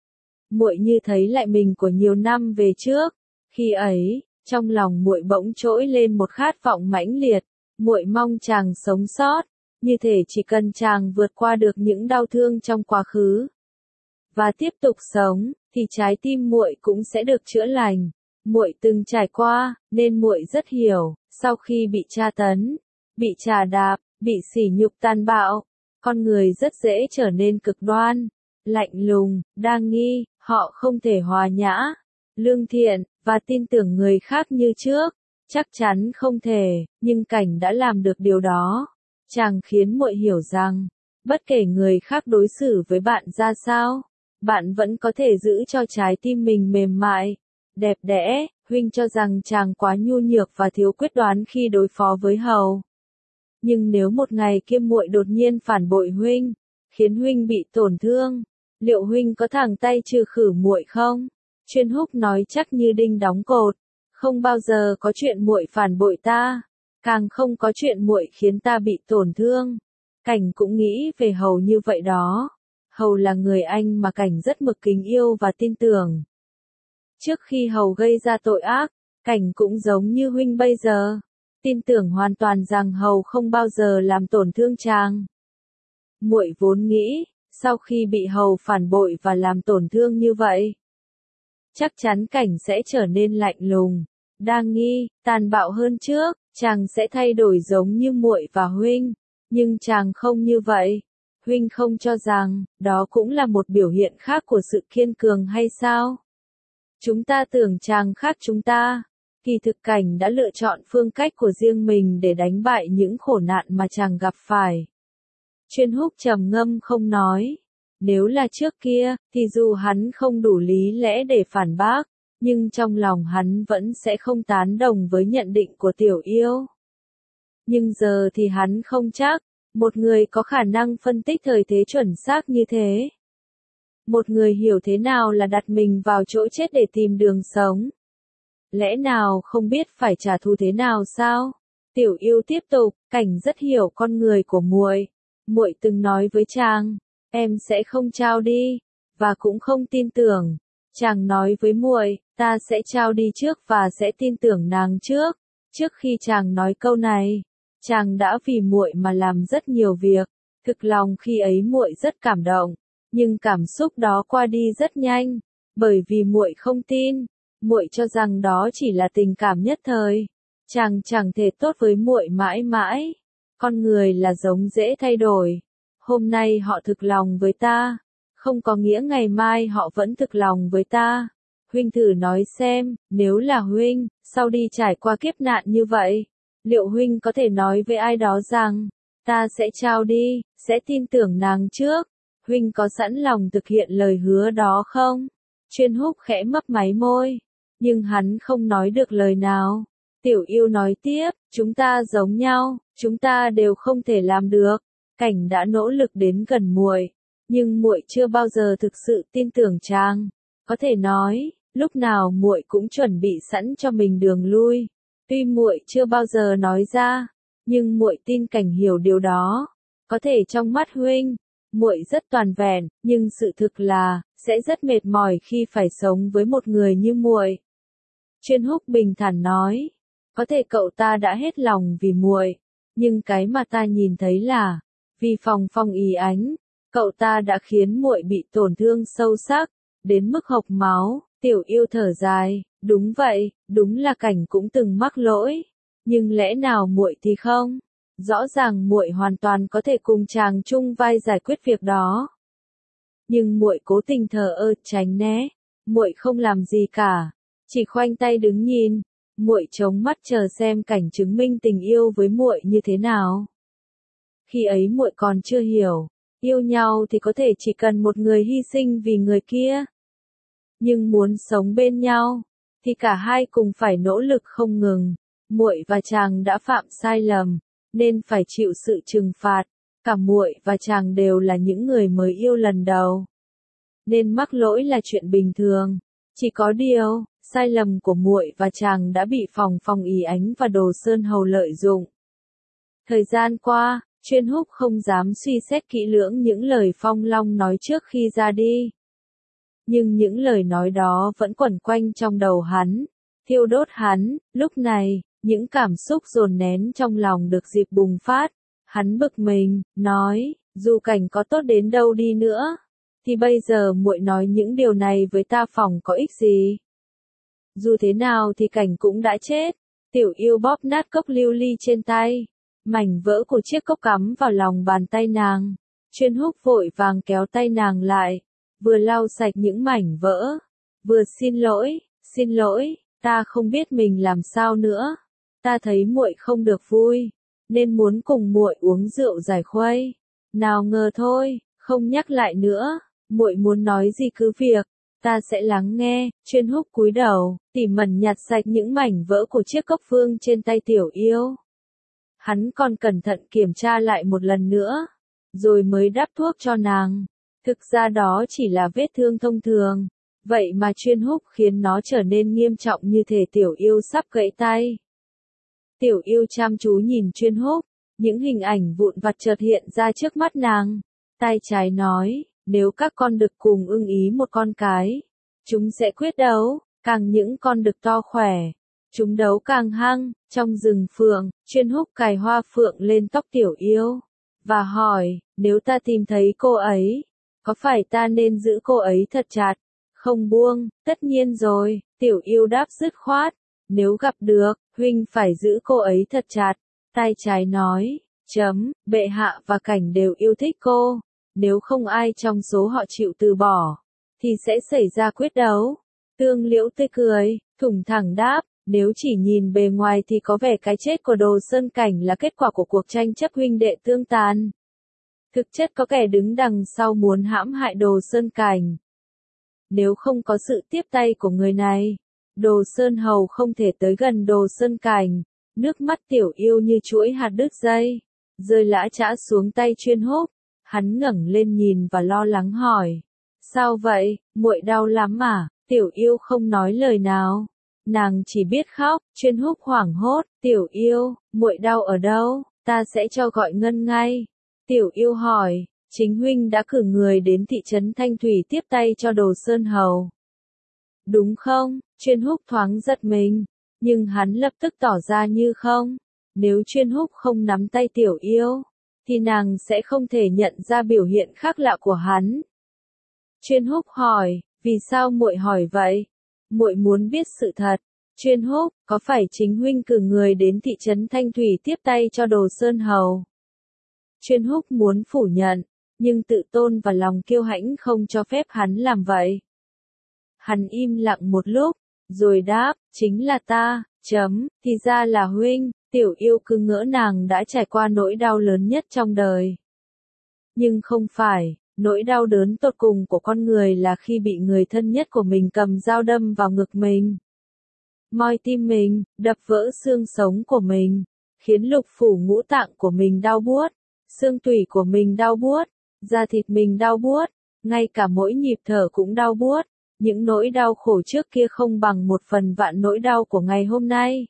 muội như thấy lại mình của nhiều năm về trước. Khi ấy, trong lòng muội bỗng trỗi lên một khát vọng mãnh liệt, muội mong chàng sống sót, như thể chỉ cần chàng vượt qua được những đau thương trong quá khứ và tiếp tục sống, thì trái tim muội cũng sẽ được chữa lành. Muội từng trải qua, nên muội rất hiểu, sau khi bị tra tấn, bị chà đạp, bị sỉ nhục tàn bạo, con người rất dễ trở nên cực đoan, lạnh lùng, đa nghi, họ không thể hòa nhã, lương thiện, và tin tưởng người khác như trước. Chắc chắn không thể, nhưng Cảnh đã làm được điều đó. Chàng khiến muội hiểu rằng, bất kể người khác đối xử với bạn ra sao, bạn vẫn có thể giữ cho trái tim mình mềm mại, đẹp đẽ. Huynh cho rằng chàng quá nhu nhược và thiếu quyết đoán khi đối phó với Hầu. Nhưng nếu một ngày kia muội đột nhiên phản bội huynh, khiến huynh bị tổn thương, liệu huynh có thẳng tay trừ khử muội không? Chuyên Húc nói chắc như đinh đóng cột, không bao giờ có chuyện muội phản bội ta, càng không có chuyện muội khiến ta bị tổn thương. Cảnh cũng nghĩ về Hầu như vậy đó. Hầu là người anh mà Cảnh rất mực kính yêu và tin tưởng. Trước khi Hầu gây ra tội ác, Cảnh cũng giống như huynh bây giờ, tin tưởng hoàn toàn rằng Hầu không bao giờ làm tổn thương chàng. Muội vốn nghĩ, sau khi bị Hầu phản bội và làm tổn thương như vậy, chắc chắn Cảnh sẽ trở nên lạnh lùng, đa nghi, tàn bạo hơn trước, chàng sẽ thay đổi giống như muội và huynh, nhưng chàng không như vậy. Huynh không cho rằng, đó cũng là một biểu hiện khác của sự kiên cường hay sao? Chúng ta tưởng chàng khác chúng ta. Kỳ thực Cảnh đã lựa chọn phương cách của riêng mình để đánh bại những khổ nạn mà chàng gặp phải. Chuyên Húc trầm ngâm không nói. Nếu là trước kia, thì dù hắn không đủ lý lẽ để phản bác, nhưng trong lòng hắn vẫn sẽ không tán đồng với nhận định của Tiểu Yêu. Nhưng giờ thì hắn không chắc, một người có khả năng phân tích thời thế chuẩn xác như thế. Một người hiểu thế nào là đặt mình vào chỗ chết để tìm đường sống. Lẽ nào không biết phải trả thù thế nào sao? Tiểu Yêu tiếp tục, Cảnh rất hiểu con người của muội. Muội từng nói với chàng, em sẽ không trao đi, và cũng không tin tưởng. Chàng nói với muội, ta sẽ trao đi trước và sẽ tin tưởng nàng trước. Trước khi chàng nói câu này, chàng đã vì muội mà làm rất nhiều việc. Thực lòng khi ấy muội rất cảm động, nhưng cảm xúc đó qua đi rất nhanh, bởi vì muội không tin, muội cho rằng đó chỉ là tình cảm nhất thời. Chàng chẳng thể tốt với muội mãi mãi. Con người là giống dễ thay đổi. Hôm nay họ thực lòng với ta, không có nghĩa ngày mai họ vẫn thực lòng với ta. Huynh thử nói xem, nếu là huynh, sau đi trải qua kiếp nạn như vậy, liệu huynh có thể nói với ai đó rằng, ta sẽ trao đi, sẽ tin tưởng nàng trước? Huynh có sẵn lòng thực hiện lời hứa đó không? Chuyên Húc khẽ mấp máy môi, nhưng hắn không nói được lời nào. Tiểu Yêu nói tiếp, chúng ta giống nhau, chúng ta đều không thể làm được. Cảnh đã nỗ lực đến gần muội, nhưng muội chưa bao giờ thực sự tin tưởng chàng. Có thể nói, lúc nào muội cũng chuẩn bị sẵn cho mình đường lui. Tuy muội chưa bao giờ nói ra, nhưng muội tin Cảnh hiểu điều đó. Có thể trong mắt huynh, muội rất toàn vẹn, nhưng sự thực là sẽ rất mệt mỏi khi phải sống với một người như muội. Chuyên Húc bình thản nói, có thể cậu ta đã hết lòng vì muội, nhưng cái mà ta nhìn thấy là, vì Phong Phong ý ánh, cậu ta đã khiến muội bị tổn thương sâu sắc, đến mức hộc máu. Tiểu Yêu thở dài, đúng vậy, đúng là Cảnh cũng từng mắc lỗi, nhưng lẽ nào muội thì không? Rõ ràng muội hoàn toàn có thể cùng chàng chung vai giải quyết việc đó. Nhưng muội cố tình thờ ơ tránh né, muội không làm gì cả, chỉ khoanh tay đứng nhìn, muội chống mắt chờ xem Cảnh chứng minh tình yêu với muội như thế nào. Khi ấy muội còn chưa hiểu, yêu nhau thì có thể chỉ cần một người hy sinh vì người kia. Nhưng muốn sống bên nhau, thì cả hai cùng phải nỗ lực không ngừng. Muội và chàng đã phạm sai lầm, nên phải chịu sự trừng phạt. Cả muội và chàng đều là những người mới yêu lần đầu, nên mắc lỗi là chuyện bình thường. Chỉ có điều, sai lầm của muội và chàng đã bị Phong Phong ý ánh và Đồ Sơn Hầu lợi dụng. Thời gian qua, Chuyên Húc không dám suy xét kỹ lưỡng những lời Phong Long nói trước khi ra đi. Nhưng những lời nói đó vẫn quẩn quanh trong đầu hắn, thiêu đốt hắn. Lúc này, những cảm xúc dồn nén trong lòng được dịp bùng phát. Hắn bực mình, nói, dù Cảnh có tốt đến đâu đi nữa, thì bây giờ muội nói những điều này với ta phòng có ích gì? Dù thế nào thì Cảnh cũng đã chết. Tiểu Yêu bóp nát cốc lưu ly trên tay. Mảnh vỡ của chiếc cốc cắm vào lòng bàn tay nàng. Chuyên Húc vội vàng kéo tay nàng lại, vừa lau sạch những mảnh vỡ, vừa xin lỗi, ta không biết mình làm sao nữa. Ta thấy muội không được vui, nên muốn cùng muội uống rượu giải khuây. Nào ngờ thôi, không nhắc lại nữa, muội muốn nói gì cứ việc, ta sẽ lắng nghe. Chuyên Húc cúi đầu, tỉ mẩn nhặt sạch những mảnh vỡ của chiếc cốc phương trên tay Tiểu Yêu. Hắn còn cẩn thận kiểm tra lại một lần nữa, rồi mới đắp thuốc cho nàng. Thực ra đó chỉ là vết thương thông thường, vậy mà Chuyên Húc khiến nó trở nên nghiêm trọng như thể Tiểu Yêu sắp gãy tay. Tiểu Yêu chăm chú nhìn Chuyên Húc, những hình ảnh vụn vặt chợt hiện ra trước mắt nàng. Tay trái nói, nếu các con đực cùng ưng ý một con cái, chúng sẽ quyết đấu, càng những con đực to khỏe, chúng đấu càng hăng. Trong rừng phượng, Chuyên Húc cài hoa phượng lên tóc Tiểu Yêu, và hỏi, nếu ta tìm thấy cô ấy, có phải ta nên giữ cô ấy thật chặt, không buông? Tất nhiên rồi, Tiểu Yêu đáp dứt khoát, nếu gặp được, huynh phải giữ cô ấy thật chặt. Tay trái nói, bệ hạ và Cảnh đều yêu thích cô, nếu không ai trong số họ chịu từ bỏ, thì sẽ xảy ra quyết đấu. Tương Liễu tươi cười, thủng thẳng đáp, nếu chỉ nhìn bề ngoài thì có vẻ cái chết của Đồ Sơn Cảnh là kết quả của cuộc tranh chấp huynh đệ tương tàn. Thực chất có kẻ đứng đằng sau muốn hãm hại Đồ Sơn Cảnh. Nếu không có sự tiếp tay của người này, Đồ Sơn Hầu không thể tới gần Đồ Sơn Cảnh. Nước mắt Tiểu Yêu như chuỗi hạt đứt dây, rơi lã chã xuống tay Chuyên Húc. Hắn ngẩng lên nhìn và lo lắng hỏi. Sao vậy, muội đau lắm à? Tiểu Yêu không nói lời nào. Nàng chỉ biết khóc. Chuyên Húc hoảng hốt. Tiểu Yêu, muội đau ở đâu? Ta sẽ cho gọi ngân ngay. Tiểu Yêu hỏi. Chính huynh đã cử người đến thị trấn Thanh Thủy tiếp tay cho Đồ Sơn Hầu. Đúng không? Chuyên Húc thoáng giật mình. Nhưng hắn lập tức tỏ ra như không. Nếu Chuyên Húc không nắm tay Tiểu Yêu, thì nàng sẽ không thể nhận ra biểu hiện khác lạ của hắn. Chuyên Húc hỏi, vì sao muội hỏi vậy? Muội muốn biết sự thật. Chuyên Húc, có phải chính huynh cử người đến thị trấn Thanh Thủy tiếp tay cho Đồ Sơn Hầu? Chuyên Húc muốn phủ nhận, nhưng tự tôn và lòng kiêu hãnh không cho phép hắn làm vậy. Hắn im lặng một lúc, rồi đáp, chính là ta, thì ra là huynh. Tiểu Yêu cứ ngỡ nàng đã trải qua nỗi đau lớn nhất trong đời. Nhưng không phải, nỗi đau đớn tột cùng của con người là khi bị người thân nhất của mình cầm dao đâm vào ngực mình. Moi tim mình, đập vỡ xương sống của mình, khiến lục phủ ngũ tạng của mình đau buốt, xương tủy của mình đau buốt, da thịt mình đau buốt, ngay cả mỗi nhịp thở cũng đau buốt. Những nỗi đau khổ trước kia không bằng 1/1000 nỗi đau của ngày hôm nay.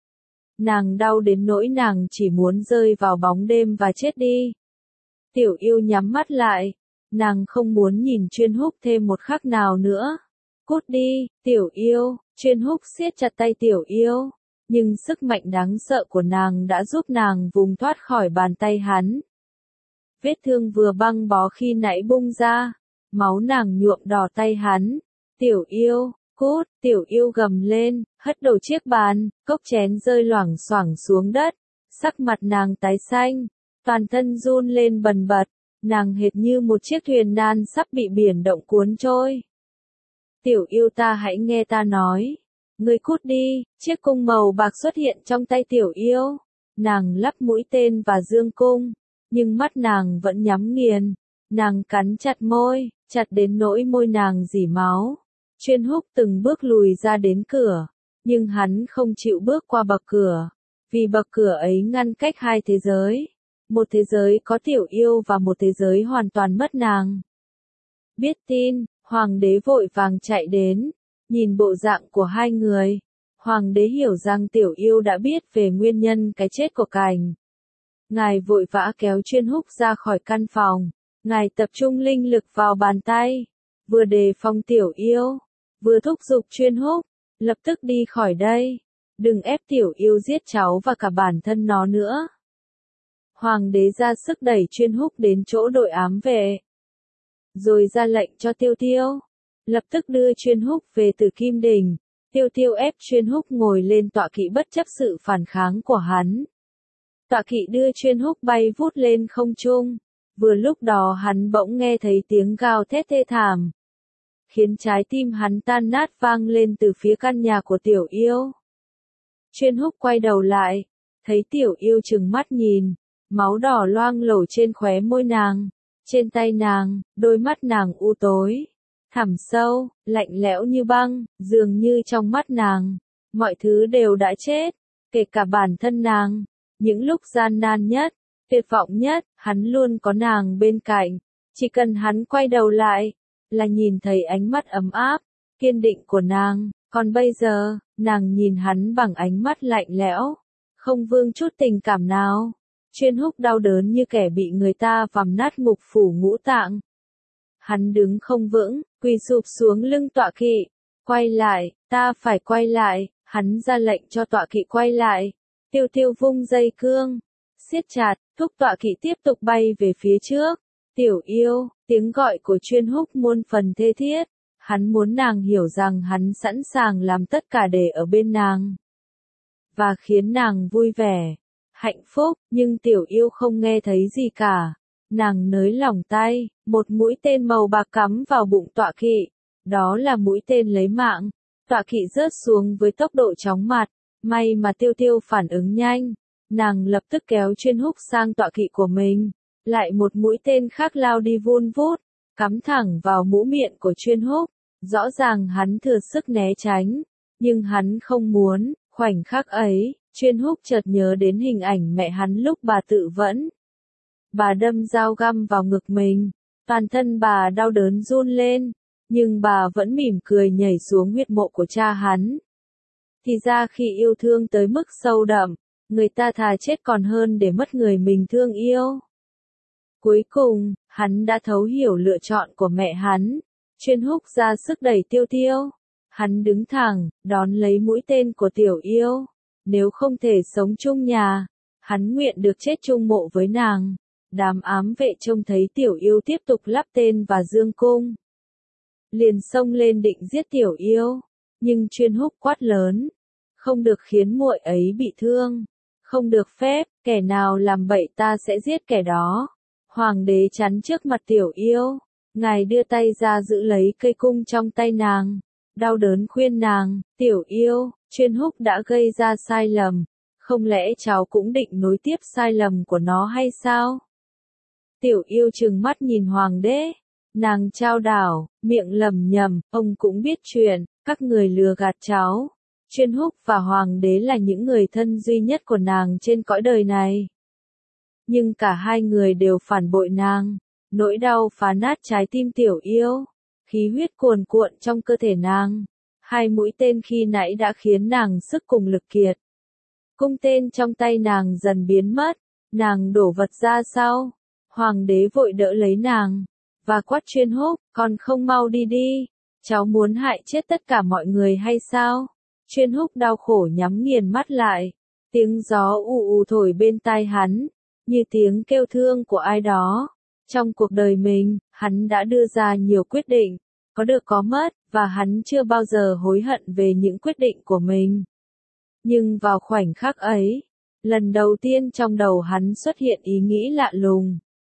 Nàng đau đến nỗi nàng chỉ muốn rơi vào bóng đêm và chết đi. Tiểu Yêu nhắm mắt lại. Nàng không muốn nhìn Chuyên Húc thêm một khắc nào nữa. Cút đi, Tiểu Yêu. Chuyên Húc siết chặt tay Tiểu Yêu. Nhưng sức mạnh đáng sợ của nàng đã giúp nàng vùng thoát khỏi bàn tay hắn. Vết thương vừa băng bó khi nãy bung ra. Máu nàng nhuộm đỏ tay hắn. Tiểu Yêu, cút, Tiểu Yêu gầm lên, hất đầu chiếc bàn, cốc chén rơi loảng xoảng xuống đất. Sắc mặt nàng tái xanh, toàn thân run lên bần bật, nàng hệt như một chiếc thuyền nan sắp bị biển động cuốn trôi. Tiểu Yêu, ta hãy nghe ta nói. Ngươi cút đi. Chiếc cung màu bạc xuất hiện trong tay Tiểu Yêu. Nàng lắp mũi tên và dương cung, nhưng mắt nàng vẫn nhắm nghiền. Nàng cắn chặt môi, chặt đến nỗi môi nàng rỉ máu. Chuyên Húc từng bước lùi ra đến cửa, nhưng hắn không chịu bước qua bậc cửa, vì bậc cửa ấy ngăn cách hai thế giới. Một thế giới có Tiểu Yêu và một thế giới hoàn toàn mất nàng. Biết tin, Hoàng đế vội vàng chạy đến, nhìn bộ dạng của hai người. Hoàng đế hiểu rằng Tiểu Yêu đã biết về nguyên nhân cái chết của Cảnh. Ngài vội vã kéo Chuyên Húc ra khỏi căn phòng. Ngài tập trung linh lực vào bàn tay, vừa đề phòng Tiểu Yêu, vừa thúc giục Chuyên Húc, lập tức đi khỏi đây. Đừng ép Tiểu Yêu giết cháu và cả bản thân nó nữa. Hoàng đế ra sức đẩy Chuyên Húc đến chỗ đội ám vệ, rồi ra lệnh cho Tiêu Tiêu lập tức đưa Chuyên Húc về Tử Kim Đình. Tiêu Tiêu ép Chuyên Húc ngồi lên tọa kỵ bất chấp sự phản kháng của hắn. Tọa kỵ đưa Chuyên Húc bay vút lên không trung. Vừa lúc đó hắn bỗng nghe thấy tiếng gào thét thê thảm, khiến trái tim hắn tan nát vang lên từ phía căn nhà của Tiểu Yêu. Chuyên Húc quay đầu lại, thấy Tiểu Yêu trừng mắt nhìn, máu đỏ loang lổ trên khóe môi nàng, trên tay nàng, đôi mắt nàng u tối, thẳm sâu, lạnh lẽo như băng, dường như trong mắt nàng, mọi thứ đều đã chết, kể cả bản thân nàng. Những lúc gian nan nhất, tuyệt vọng nhất, hắn luôn có nàng bên cạnh. Chỉ cần hắn quay đầu lại, là nhìn thấy ánh mắt ấm áp, kiên định của nàng. Còn bây giờ, nàng nhìn hắn bằng ánh mắt lạnh lẽo, không vương chút tình cảm nào. Chuyên Húc đau đớn như kẻ bị người ta vằm nát ngục phủ ngũ tạng. Hắn đứng không vững, quỳ sụp xuống lưng tọa kỵ. Quay lại, ta phải quay lại. Hắn ra lệnh cho tọa kỵ quay lại. Tiêu Tiêu vung dây cương, siết chặt, thúc tọa kỵ tiếp tục bay về phía trước. Tiểu Yêu, tiếng gọi của Chuyên Húc muôn phần thê thiết. Hắn muốn nàng hiểu rằng hắn sẵn sàng làm tất cả để ở bên nàng, và khiến nàng vui vẻ, hạnh phúc, nhưng Tiểu Yêu không nghe thấy gì cả. Nàng nới lỏng tay, một mũi tên màu bạc cắm vào bụng tọa kỵ. Đó là mũi tên lấy mạng. Tọa kỵ rớt xuống với tốc độ chóng mặt. May mà Tiêu Tiêu phản ứng nhanh. Nàng lập tức kéo Chuyên Húc sang tọa kỵ của mình. Lại một mũi tên khác lao đi vun vút, cắm thẳng vào mũ miệng của Chuyên Húc. Rõ ràng hắn thừa sức né tránh, nhưng hắn không muốn. Khoảnh khắc ấy, Chuyên Húc chợt nhớ đến hình ảnh mẹ hắn lúc bà tự vẫn. Bà đâm dao găm vào ngực mình, toàn thân bà đau đớn run lên, nhưng bà vẫn mỉm cười nhảy xuống huyệt mộ của cha hắn. Thì ra khi yêu thương tới mức sâu đậm, người ta thà chết còn hơn để mất người mình thương yêu. Cuối cùng, hắn đã thấu hiểu lựa chọn của mẹ hắn. Chuyên Húc ra sức đẩy Tiêu Tiêu. Hắn đứng thẳng, đón lấy mũi tên của Tiểu Yêu. Nếu không thể sống chung nhà, hắn nguyện được chết chung mộ với nàng. Đám ám vệ trông thấy Tiểu Yêu tiếp tục lắp tên và dương cung, liền xông lên định giết Tiểu Yêu, nhưng Chuyên Húc quát lớn, không được khiến muội ấy bị thương, không được phép, kẻ nào làm bậy ta sẽ giết kẻ đó. Hoàng đế chắn trước mặt Tiểu Yêu, ngài đưa tay ra giữ lấy cây cung trong tay nàng, đau đớn khuyên nàng, Tiểu Yêu, Chuyên Húc đã gây ra sai lầm, không lẽ cháu cũng định nối tiếp sai lầm của nó hay sao? Tiểu Yêu trừng mắt nhìn hoàng đế, nàng trao đảo, miệng lẩm nhẩm, ông cũng biết chuyện, các người lừa gạt cháu. Chuyên Húc và hoàng đế là những người thân duy nhất của nàng trên cõi đời này. Nhưng cả hai người đều phản bội nàng, nỗi đau phá nát trái tim Tiểu Yêu, khí huyết cuồn cuộn trong cơ thể nàng. Hai mũi tên khi nãy đã khiến nàng sức cùng lực kiệt. Cung tên trong tay nàng dần biến mất, nàng đổ vật ra sau. Hoàng đế vội đỡ lấy nàng, và quát Chuyên Húc, con không mau đi đi, cháu muốn hại chết tất cả mọi người hay sao? Chuyên Húc đau khổ nhắm nghiền mắt lại, tiếng gió ù ù thổi bên tai hắn, như tiếng kêu thương của ai đó. Trong cuộc đời mình, hắn đã đưa ra nhiều quyết định, có được có mất, và hắn chưa bao giờ hối hận về những quyết định của mình. Nhưng vào khoảnh khắc ấy, lần đầu tiên trong đầu hắn xuất hiện ý nghĩ lạ lùng.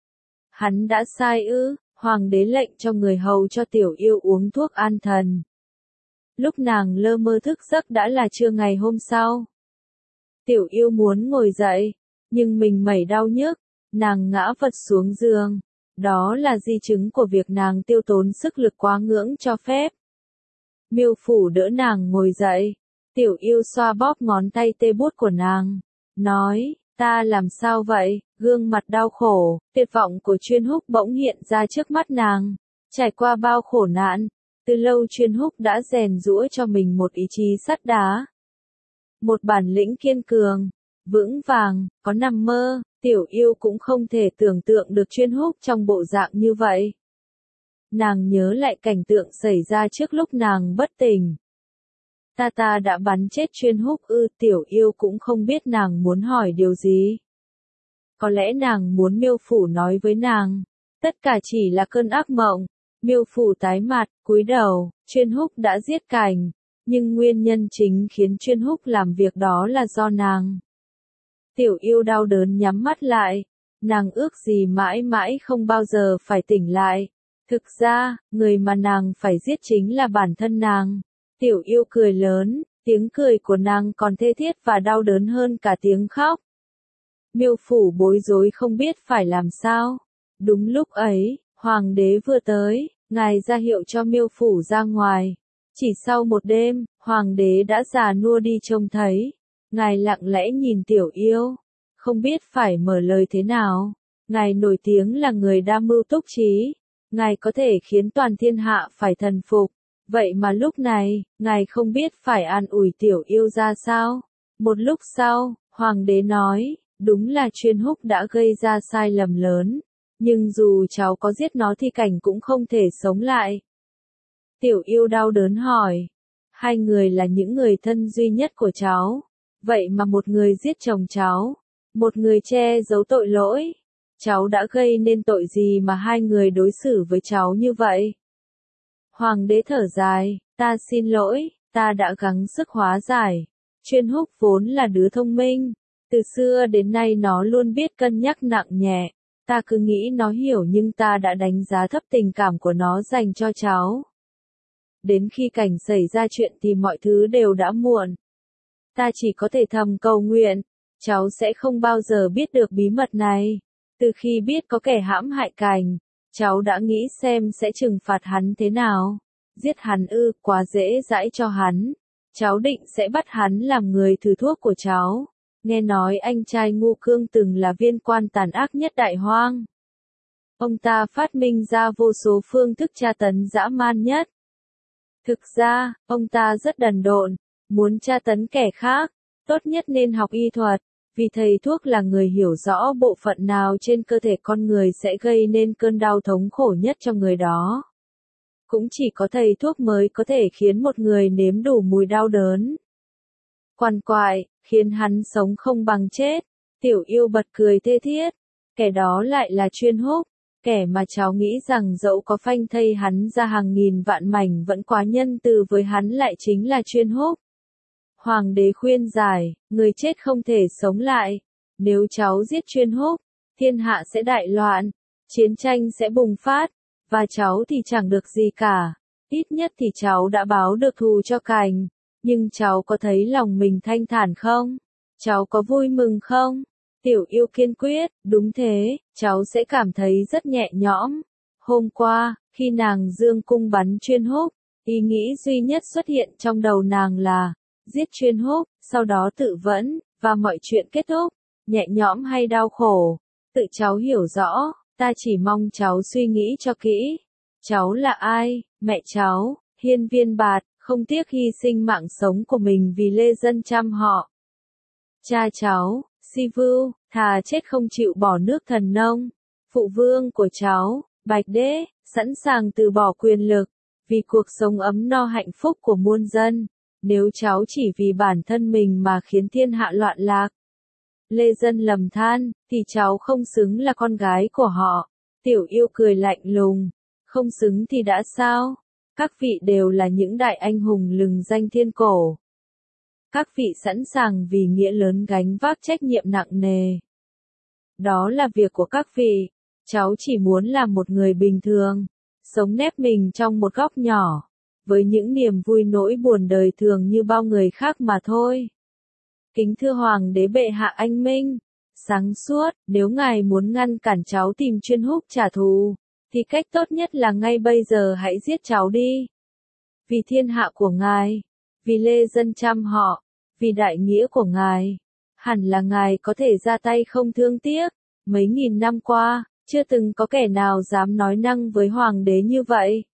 Hắn đã sai ư? Hoàng đế lệnh cho người hầu cho Tiểu Yêu uống thuốc an thần. Lúc nàng lơ mơ thức giấc đã là trưa ngày hôm sau. Tiểu Yêu muốn ngồi dậy, nhưng mình mẩy đau nhức, nàng ngã vật xuống giường. Đó là di chứng của việc nàng tiêu tốn sức lực quá ngưỡng cho phép. Miêu Phủ đỡ nàng ngồi dậy. Tiểu Yêu xoa bóp ngón tay tê buốt của nàng, nói, ta làm sao vậy? Gương mặt đau khổ, tuyệt vọng của Chuyên Húc bỗng hiện ra trước mắt nàng. Trải qua bao khổ nạn, từ lâu Chuyên Húc đã rèn giũa cho mình một ý chí sắt đá. Một bản lĩnh kiên cường, vững vàng, có nằm mơ, Tiểu Yêu cũng không thể tưởng tượng được Chuyên Húc trong bộ dạng như vậy. Nàng nhớ lại cảnh tượng xảy ra trước lúc nàng bất tỉnh. Ta đã bắn chết Chuyên Húc ư? Tiểu Yêu cũng không biết nàng muốn hỏi điều gì. Có lẽ nàng muốn Miêu Phủ nói với nàng. Tất cả chỉ là cơn ác mộng. Miêu Phủ tái mặt, cúi đầu, Chuyên Húc đã giết Cảnh. Nhưng nguyên nhân chính khiến Chuyên Húc làm việc đó là do nàng. Tiểu Yêu đau đớn nhắm mắt lại. Nàng ước gì mãi mãi không bao giờ phải tỉnh lại. Thực ra, người mà nàng phải giết chính là bản thân nàng. Tiểu Yêu cười lớn, tiếng cười của nàng còn thê thiết và đau đớn hơn cả tiếng khóc. Miêu Phủ bối rối không biết phải làm sao. Đúng lúc ấy, hoàng đế vừa tới, ngài ra hiệu cho Miêu Phủ ra ngoài. Chỉ sau một đêm, hoàng đế đã già nua đi trông thấy. Ngài lặng lẽ nhìn Tiểu Yêu, không biết phải mở lời thế nào. Ngài nổi tiếng là người đa mưu túc trí. Ngài có thể khiến toàn thiên hạ phải thần phục. Vậy mà lúc này, ngài không biết phải an ủi Tiểu Yêu ra sao. Một lúc sau, hoàng đế nói, đúng là Chuyên Húc đã gây ra sai lầm lớn. Nhưng dù cháu có giết nó thì Cảnh cũng không thể sống lại. Tiểu Yêu đau đớn hỏi. Hai người là những người thân duy nhất của cháu. Vậy mà một người giết chồng cháu. Một người che giấu tội lỗi. Cháu đã gây nên tội gì mà hai người đối xử với cháu như vậy? Hoàng đế thở dài, ta xin lỗi, ta đã gắng sức hóa giải. Chuyên Húc vốn là đứa thông minh. Từ xưa đến nay nó luôn biết cân nhắc nặng nhẹ. Ta cứ nghĩ nó hiểu nhưng ta đã đánh giá thấp tình cảm của nó dành cho cháu. Đến khi Cảnh xảy ra chuyện thì mọi thứ đều đã muộn. Ta chỉ có thể thầm cầu nguyện, cháu sẽ không bao giờ biết được bí mật này. Từ khi biết có kẻ hãm hại Cảnh, cháu đã nghĩ xem sẽ trừng phạt hắn thế nào. Giết hắn ư, quá dễ dãi cho hắn. Cháu định sẽ bắt hắn làm người thử thuốc của cháu. Nghe nói anh trai Ngô Cương từng là viên quan tàn ác nhất Đại Hoang. Ông ta phát minh ra vô số phương thức tra tấn dã man nhất. Thực ra, ông ta rất đần độn, muốn tra tấn kẻ khác, tốt nhất nên học y thuật, vì thầy thuốc là người hiểu rõ bộ phận nào trên cơ thể con người sẽ gây nên cơn đau thống khổ nhất cho người đó. Cũng chỉ có thầy thuốc mới có thể khiến một người nếm đủ mùi đau đớn. Quằn quại, khiến hắn sống không bằng chết. Tiểu Yêu bật cười thê thiết. Kẻ đó lại là Chuyên Húc, kẻ mà cháu nghĩ rằng dẫu có phanh thây hắn ra hàng nghìn vạn mảnh vẫn quá nhân từ với hắn lại chính là Chuyên Húc. Hoàng đế khuyên giải, người chết không thể sống lại. Nếu cháu giết Chuyên Húc, thiên hạ sẽ đại loạn, chiến tranh sẽ bùng phát, và cháu thì chẳng được gì cả. Ít nhất thì cháu đã báo được thù cho Cảnh. Nhưng cháu có thấy lòng mình thanh thản không? Cháu có vui mừng không? Tiểu Yêu kiên quyết, đúng thế, cháu sẽ cảm thấy rất nhẹ nhõm. Hôm qua, khi nàng dương cung bắn Chuyên Húc, ý nghĩ duy nhất xuất hiện trong đầu nàng là giết Chuyên Húc, sau đó tự vẫn, và mọi chuyện kết thúc. Nhẹ nhõm hay đau khổ, tự cháu hiểu rõ, ta chỉ mong cháu suy nghĩ cho kỹ. Cháu là ai? Mẹ cháu, Hiên Viên Bạt, không tiếc hy sinh mạng sống của mình vì lê dân trăm họ. Cha cháu, Si Vưu, thà chết không chịu bỏ nước Thần Nông. Phụ vương của cháu, Bạch Đế, sẵn sàng từ bỏ quyền lực, vì cuộc sống ấm no hạnh phúc của muôn dân. Nếu cháu chỉ vì bản thân mình mà khiến thiên hạ loạn lạc, lê dân lầm than, thì cháu không xứng là con gái của họ. Tiểu Yêu cười lạnh lùng, không xứng thì đã sao? Các vị đều là những đại anh hùng lừng danh thiên cổ. Các vị sẵn sàng vì nghĩa lớn gánh vác trách nhiệm nặng nề. Đó là việc của các vị. Cháu chỉ muốn làm một người bình thường, sống nép mình trong một góc nhỏ, với những niềm vui nỗi buồn đời thường như bao người khác mà thôi. Kính thưa Hoàng đế bệ hạ anh minh, sáng suốt, nếu ngài muốn ngăn cản cháu tìm Chuyên Húc trả thù, thì cách tốt nhất là ngay bây giờ hãy giết cháu đi. Vì thiên hạ của ngài, vì lê dân trăm họ, vì đại nghĩa của ngài, hẳn là ngài có thể ra tay không thương tiếc. Mấy nghìn năm qua, chưa từng có kẻ nào dám nói năng với Hoàng đế như vậy.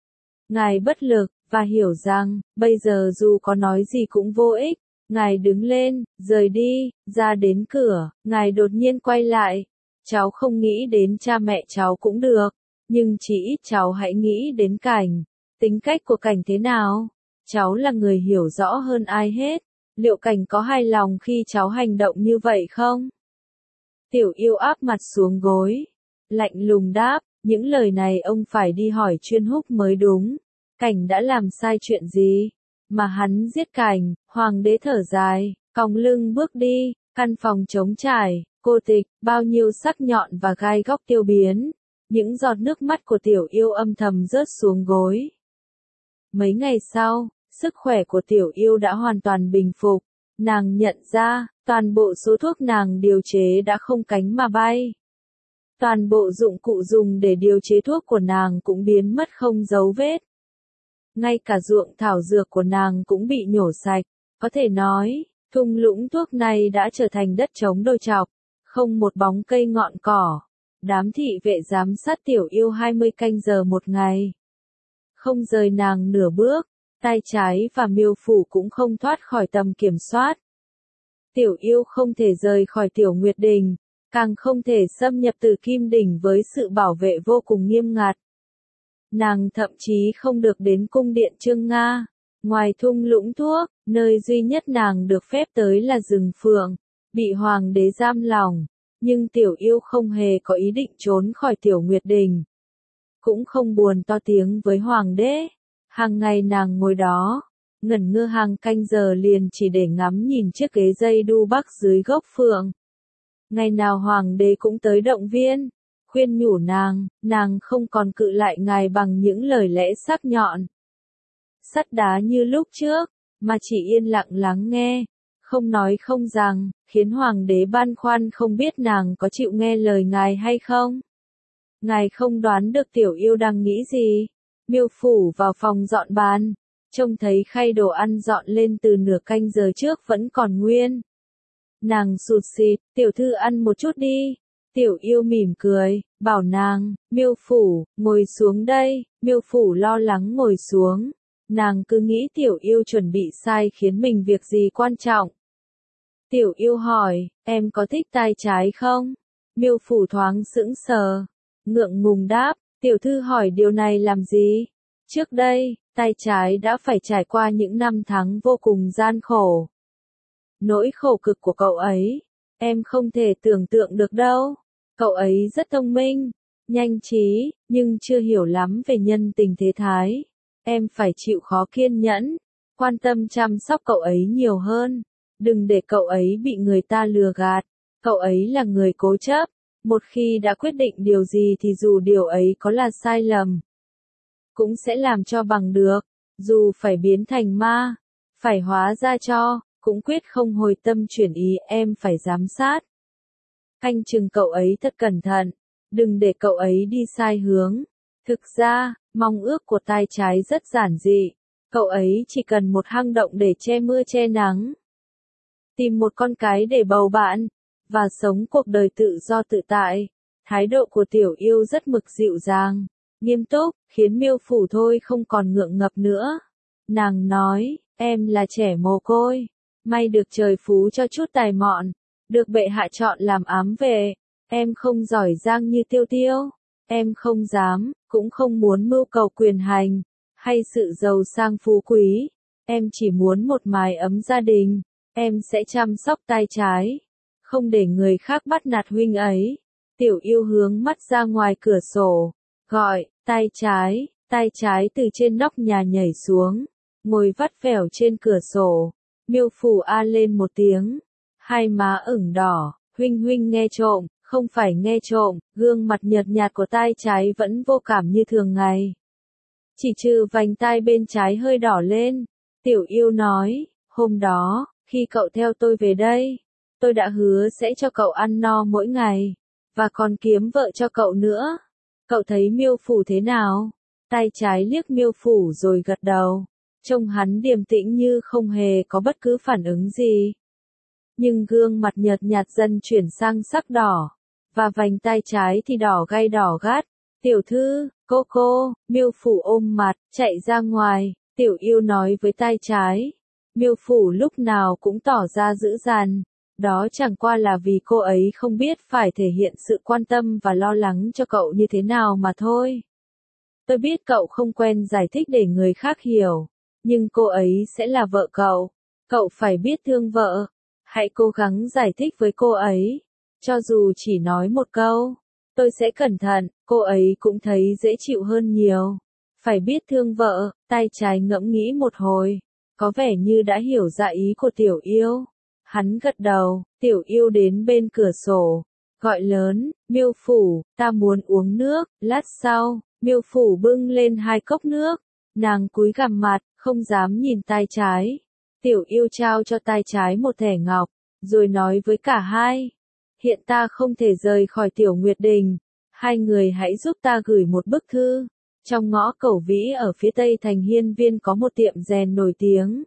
Ngài bất lực, và hiểu rằng, bây giờ dù có nói gì cũng vô ích. Ngài đứng lên, rời đi, ra đến cửa, ngài đột nhiên quay lại. Cháu không nghĩ đến cha mẹ cháu cũng được, nhưng chỉ ít cháu hãy nghĩ đến Cảnh. Tính cách của Cảnh thế nào? Cháu là người hiểu rõ hơn ai hết. Liệu Cảnh có hài lòng khi cháu hành động như vậy không? Tiểu Yêu áp mặt xuống gối, lạnh lùng đáp, những lời này ông phải đi hỏi Chuyên Húc mới đúng. Cảnh đã làm sai chuyện gì mà hắn giết Cảnh? Hoàng đế thở dài, còng lưng bước đi. Căn phòng trống trải, cô tịch, bao nhiêu sắc nhọn và gai góc tiêu biến. Những giọt nước mắt của Tiểu Yêu âm thầm rớt xuống gối. Mấy ngày sau, sức khỏe của Tiểu Yêu đã hoàn toàn bình phục. Nàng nhận ra, toàn bộ số thuốc nàng điều chế đã không cánh mà bay. Toàn bộ dụng cụ dùng để điều chế thuốc của nàng cũng biến mất không dấu vết. Ngay cả ruộng thảo dược của nàng cũng bị nhổ sạch. Có thể nói, thung lũng thuốc này đã trở thành đất trống đồi chọc, không một bóng cây ngọn cỏ. Đám thị vệ giám sát Tiểu Yêu 20 canh giờ một ngày. Không rời nàng nửa bước, tay trái và miêu phủ cũng không thoát khỏi tầm kiểm soát. Tiểu Yêu không thể rời khỏi Tiểu Nguyệt Đình, càng không thể xâm nhập Tử Kim Đỉnh với sự bảo vệ vô cùng nghiêm ngặt. Nàng thậm chí không được đến cung điện Trương Nga. Ngoài thung lũng thuốc, nơi duy nhất nàng được phép tới là rừng Phượng, bị Hoàng đế giam lỏng. Nhưng Tiểu Yêu không hề có ý định trốn khỏi Tiểu Nguyệt Đình. Cũng không buồn to tiếng với Hoàng đế. Hàng ngày nàng ngồi đó, ngẩn ngơ hàng canh giờ liền chỉ để ngắm nhìn chiếc ghế dây đu bắc dưới gốc phượng. Ngày nào Hoàng đế cũng tới động viên, khuyên nhủ nàng không còn cự lại ngài bằng những lời lẽ sắc nhọn, sắt đá như lúc trước, mà chỉ yên lặng lắng nghe. không nói không rằng, khiến hoàng đế băn khoăn không biết nàng có chịu nghe lời ngài hay không. Ngài không đoán được tiểu yêu đang nghĩ gì. Miêu Phủ vào phòng dọn bàn, trông thấy khay đồ ăn dọn lên từ nửa canh giờ trước vẫn còn nguyên. Nàng sụt sịt, tiểu thư ăn một chút đi. Tiểu yêu mỉm cười, bảo nàng, Miêu Phủ, ngồi xuống đây. Miêu Phủ lo lắng ngồi xuống. Nàng cứ nghĩ tiểu yêu chuẩn bị sai khiến mình việc gì quan trọng. Tiểu yêu hỏi, em có thích tai trái không? Miêu Phủ thoáng sững sờ, ngượng ngùng đáp, tiểu thư hỏi điều này làm gì? Trước đây, tai trái đã phải trải qua những năm tháng vô cùng gian khổ. Nỗi khổ cực của cậu ấy, em không thể tưởng tượng được đâu. Cậu ấy rất thông minh, nhanh trí, nhưng chưa hiểu lắm về nhân tình thế thái. Em phải chịu khó kiên nhẫn, quan tâm chăm sóc cậu ấy nhiều hơn. Đừng để cậu ấy bị người ta lừa gạt. Cậu ấy là người cố chấp. Một khi đã quyết định điều gì thì dù điều ấy có là sai lầm, cũng sẽ làm cho bằng được. Dù phải biến thành ma, phải hóa ra cho, cũng quyết không hồi tâm chuyển ý. Em phải giám sát, canh chừng cậu ấy thật cẩn thận. Đừng để cậu ấy đi sai hướng. Thực ra, mong ước của tai trái rất giản dị. Cậu ấy chỉ cần một hang động để che mưa che nắng, tìm một con cái để bầu bạn, và sống cuộc đời tự do tự tại. Thái độ của tiểu yêu rất mực dịu dàng, nghiêm túc, khiến Miêu Phủ thôi không còn ngượng ngập nữa. Nàng nói, em là trẻ mồ côi, may được trời phú cho chút tài mọn, được bệ hạ chọn làm ám vệ. Em không giỏi giang như Tiêu Tiêu, em không dám, cũng không muốn mưu cầu quyền hành, hay sự giàu sang phú quý. Em chỉ muốn một mái ấm gia đình. Em sẽ chăm sóc tai trái, không để người khác bắt nạt huynh ấy. Tiểu yêu hướng mắt ra ngoài cửa sổ, gọi, tai trái từ trên nóc nhà nhảy xuống, ngồi vắt vẻo trên cửa sổ. Miêu Phủ a lên một tiếng, hai má ửng đỏ, huynh nghe trộm, không phải nghe trộm. Gương mặt nhợt nhạt của tai trái vẫn vô cảm như thường ngày, chỉ trừ vành tai bên trái hơi đỏ lên. Tiểu yêu nói, hôm đó, khi cậu theo tôi về đây, tôi đã hứa sẽ cho cậu ăn no mỗi ngày, và còn kiếm vợ cho cậu nữa. Cậu thấy Miêu Phủ thế nào? Tai trái liếc Miêu Phủ rồi gật đầu. Trông hắn điềm tĩnh như không hề có bất cứ phản ứng gì. Nhưng gương mặt nhợt nhạt dần chuyển sang sắc đỏ, và vành tai trái thì đỏ gay đỏ gắt. Tiểu thư, cô, Miêu Phủ ôm mặt, chạy ra ngoài. Tiểu yêu nói với tai trái. Miêu Phủ lúc nào cũng tỏ ra dữ dằn, đó chẳng qua là vì cô ấy không biết phải thể hiện sự quan tâm và lo lắng cho cậu như thế nào mà thôi. Tôi biết cậu không quen giải thích để người khác hiểu, nhưng cô ấy sẽ là vợ cậu. Cậu phải biết thương vợ. Hãy cố gắng giải thích với cô ấy. Cho dù chỉ nói một câu, tôi sẽ cẩn thận, cô ấy cũng thấy dễ chịu hơn nhiều. Phải biết thương vợ. Tai trái ngẫm nghĩ một hồi, có vẻ như đã hiểu ra ý của tiểu yêu. Hắn gật đầu. Tiểu yêu đến bên cửa sổ, gọi lớn, Miêu Phủ, ta muốn uống nước. Lát sau, Miêu Phủ bưng lên 2 cốc nước. Nàng cúi gằm mặt, không dám nhìn tai trái. Tiểu yêu trao cho tai trái một thẻ ngọc, rồi nói với cả hai. Hiện ta không thể rời khỏi Tiểu Nguyệt Đình. Hai người hãy giúp ta gửi một bức thư. Trong ngõ Cẩu Vĩ ở phía tây thành Hiên Viên có một tiệm rèn nổi tiếng.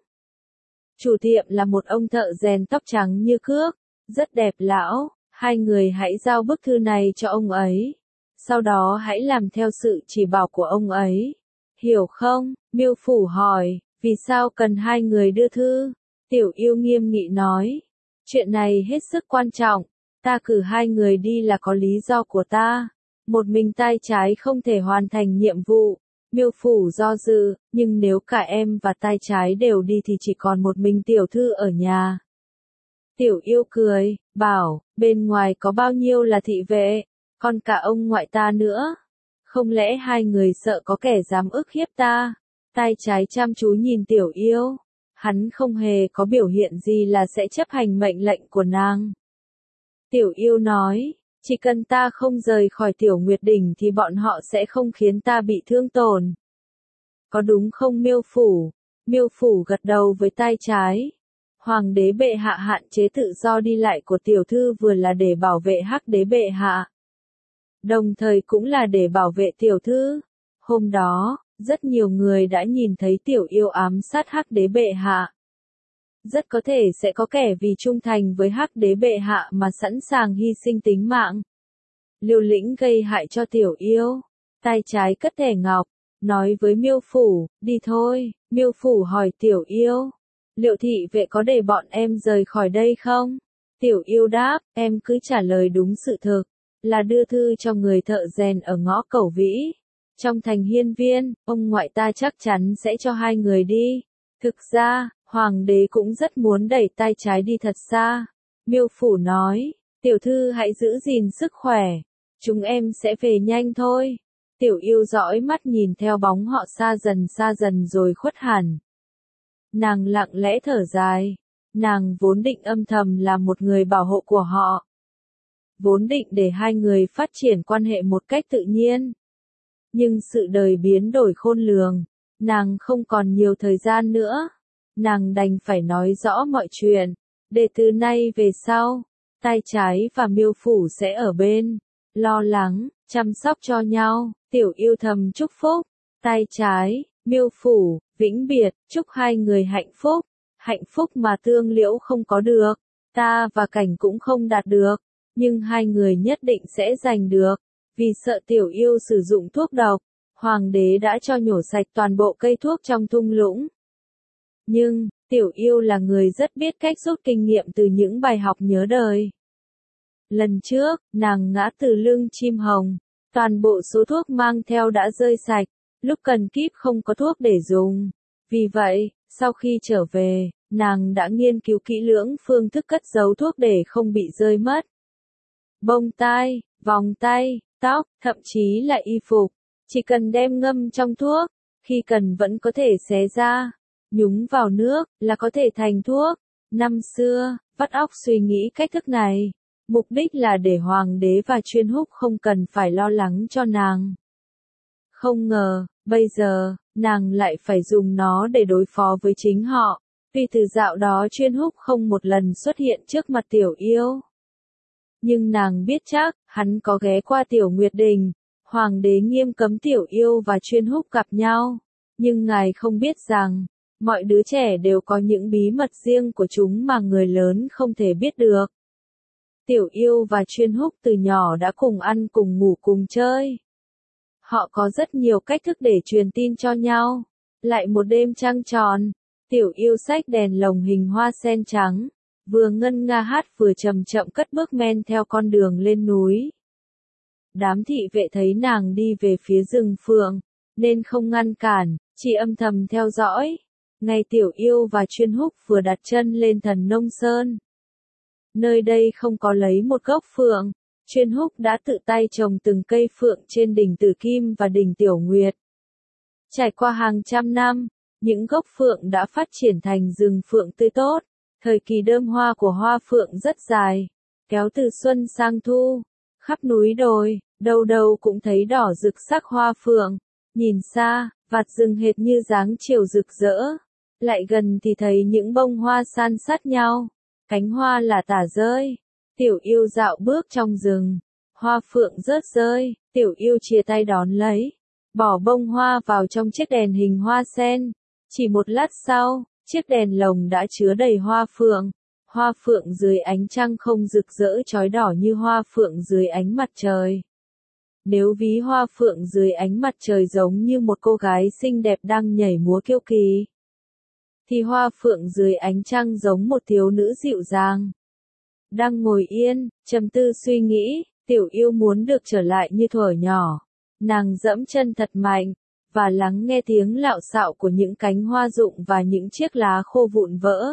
Chủ tiệm là một ông thợ rèn tóc trắng như cước, rất đẹp lão. Hai người hãy giao bức thư này cho ông ấy. Sau đó hãy làm theo sự chỉ bảo của ông ấy. Hiểu không? Miêu Phủ hỏi, vì sao cần hai người đưa thư? Tiểu yêu nghiêm nghị nói, chuyện này hết sức quan trọng. Ta cử hai người đi là có lý do của ta. Một mình tai trái không thể hoàn thành nhiệm vụ. Miêu Phủ do dự, nhưng nếu cả em và tai trái đều đi thì chỉ còn một mình tiểu thư ở nhà. Tiểu yêu cười, bảo, bên ngoài có bao nhiêu là thị vệ, còn cả ông ngoại ta nữa. Không lẽ hai người sợ có kẻ dám ức hiếp ta? Tai trái chăm chú nhìn tiểu yêu. Hắn không hề có biểu hiện gì là sẽ chấp hành mệnh lệnh của nàng. Tiểu yêu nói, chỉ cần ta không rời khỏi Tiểu Nguyệt Đình thì bọn họ sẽ không khiến ta bị thương tổn. Có đúng không Miêu Phủ? Miêu Phủ gật đầu với tai trái. Hoàng đế bệ hạ hạn chế tự do đi lại của tiểu thư vừa là để bảo vệ Hắc đế bệ hạ, đồng thời cũng là để bảo vệ tiểu thư. Hôm đó, rất nhiều người đã nhìn thấy tiểu yêu ám sát Hắc đế bệ hạ. Rất có thể sẽ có kẻ vì trung thành với Hắc đế bệ hạ mà sẵn sàng hy sinh tính mạng, liều lĩnh gây hại cho tiểu yêu. Tay trái cất thẻ ngọc, nói với Miêu Phủ, đi thôi. Miêu Phủ hỏi tiểu yêu, liệu thị vệ có để bọn em rời khỏi đây không? Tiểu yêu đáp, em cứ trả lời đúng sự thực, là đưa thư cho người thợ rèn ở ngõ Cẩu Vĩ, trong thành Hiên Viên, ông ngoại ta chắc chắn sẽ cho hai người đi. Thực ra, hoàng đế cũng rất muốn đẩy tay trái đi thật xa. Miêu Phủ nói, tiểu thư hãy giữ gìn sức khỏe, chúng em sẽ về nhanh thôi. Tiểu yêu dõi mắt nhìn theo bóng họ xa dần rồi khuất hẳn. Nàng lặng lẽ thở dài, nàng vốn định âm thầm là một người bảo hộ của họ. Vốn định để hai người phát triển quan hệ một cách tự nhiên. Nhưng sự đời biến đổi khôn lường, nàng không còn nhiều thời gian nữa. Nàng đành phải nói rõ mọi chuyện, để từ nay về sau, tay trái và Miêu Phủ sẽ ở bên, lo lắng, chăm sóc cho nhau. Tiểu yêu thầm chúc phúc, tay trái, Miêu Phủ, vĩnh biệt, chúc hai người hạnh phúc mà Tương Liễu không có được, ta và Cảnh cũng không đạt được, nhưng hai người nhất định sẽ giành được. Vì sợ tiểu yêu sử dụng thuốc độc, hoàng đế đã cho nhổ sạch toàn bộ cây thuốc trong thung lũng. Nhưng, tiểu yêu là người rất biết cách rút kinh nghiệm từ những bài học nhớ đời. Lần trước, nàng ngã từ lưng chim hồng, toàn bộ số thuốc mang theo đã rơi sạch, lúc cần kíp không có thuốc để dùng. Vì vậy, sau khi trở về, nàng đã nghiên cứu kỹ lưỡng phương thức cất giấu thuốc để không bị rơi mất. Bông tai, vòng tay, tóc, thậm chí là y phục, chỉ cần đem ngâm trong thuốc, khi cần vẫn có thể xé ra, nhúng vào nước, là có thể thành thuốc. Năm xưa, vắt óc suy nghĩ cách thức này, mục đích là để hoàng đế và Chuyên Húc không cần phải lo lắng cho nàng. Không ngờ, bây giờ, nàng lại phải dùng nó để đối phó với chính họ, vì từ dạo đó Chuyên Húc không một lần xuất hiện trước mặt tiểu yêu. Nhưng nàng biết chắc, hắn có ghé qua Tiểu Nguyệt Đình, hoàng đế nghiêm cấm tiểu yêu và Chuyên Húc gặp nhau, nhưng ngài không biết rằng, mọi đứa trẻ đều có những bí mật riêng của chúng mà người lớn không thể biết được. Tiểu yêu và Chuyên Húc từ nhỏ đã cùng ăn cùng ngủ cùng chơi. Họ có rất nhiều cách thức để truyền tin cho nhau. Lại một đêm trăng tròn, tiểu yêu xách đèn lồng hình hoa sen trắng, vừa ngân nga hát vừa chậm chậm cất bước men theo con đường lên núi. Đám thị vệ thấy nàng đi về phía rừng phượng, nên không ngăn cản, chỉ âm thầm theo dõi. Ngày tiểu yêu và Chuyên Húc vừa đặt chân lên Thần Nông Sơn. Nơi đây không có lấy một gốc phượng, Chuyên Húc đã tự tay trồng từng cây phượng trên đỉnh Tử Kim và đỉnh Tiểu Nguyệt. Trải qua hàng trăm năm, những gốc phượng đã phát triển thành rừng phượng tươi tốt. Thời kỳ đơm hoa của hoa phượng rất dài, kéo từ xuân sang thu, khắp núi đồi, đâu đâu cũng thấy đỏ rực sắc hoa phượng. Nhìn xa, vạt rừng hệt như dáng chiều rực rỡ. Lại gần thì thấy những bông hoa san sát nhau, cánh hoa là tả rơi. Tiểu yêu dạo bước trong rừng, hoa phượng rớt rơi, tiểu yêu chia tay đón lấy, bỏ bông hoa vào trong chiếc đèn hình hoa sen. Chỉ một lát sau, chiếc đèn lồng đã chứa đầy hoa phượng. Hoa phượng dưới ánh trăng không rực rỡ chói đỏ như hoa phượng dưới ánh mặt trời. Nếu ví hoa phượng dưới ánh mặt trời giống như một cô gái xinh đẹp đang nhảy múa kiêu kỳ, thì hoa phượng dưới ánh trăng giống một thiếu nữ dịu dàng, đang ngồi yên, trầm tư suy nghĩ. Tiểu yêu muốn được trở lại như thuở nhỏ. Nàng dẫm chân thật mạnh, và lắng nghe tiếng lạo xạo của những cánh hoa rụng và những chiếc lá khô vụn vỡ.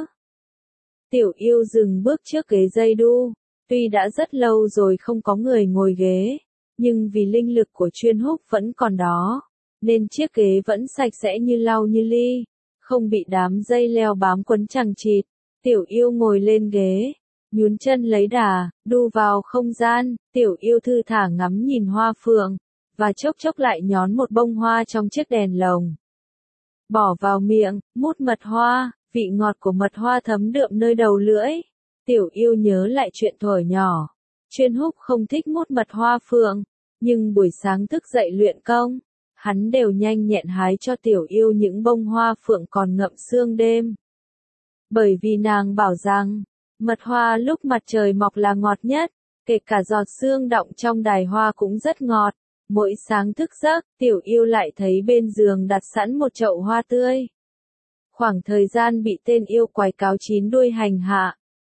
Tiểu yêu dừng bước trước ghế dây đu. Tuy đã rất lâu rồi không có người ngồi ghế, nhưng vì linh lực của Chuyên Húc vẫn còn đó, nên chiếc ghế vẫn sạch sẽ như lau như ly, không bị đám dây leo bám quấn chằng chịt. Tiểu yêu ngồi lên ghế, nhún chân lấy đà, đu vào không gian. Tiểu yêu thư thả ngắm nhìn hoa phượng, và chốc chốc lại nhón một bông hoa trong chiếc đèn lồng, bỏ vào miệng, mút mật hoa, vị ngọt của mật hoa thấm đượm nơi đầu lưỡi. Tiểu Yêu nhớ lại chuyện thuở nhỏ. Chuyên Húc không thích mút mật hoa phượng, nhưng buổi sáng thức dậy luyện công, hắn đều nhanh nhẹn hái cho Tiểu Yêu những bông hoa phượng còn ngậm sương đêm. Bởi vì nàng bảo rằng, mật hoa lúc mặt trời mọc là ngọt nhất, kể cả giọt sương đọng trong đài hoa cũng rất ngọt. Mỗi sáng thức giấc, Tiểu Yêu lại thấy bên giường đặt sẵn một chậu hoa tươi. Khoảng thời gian bị tên yêu quái cáo chín đuôi hành hạ,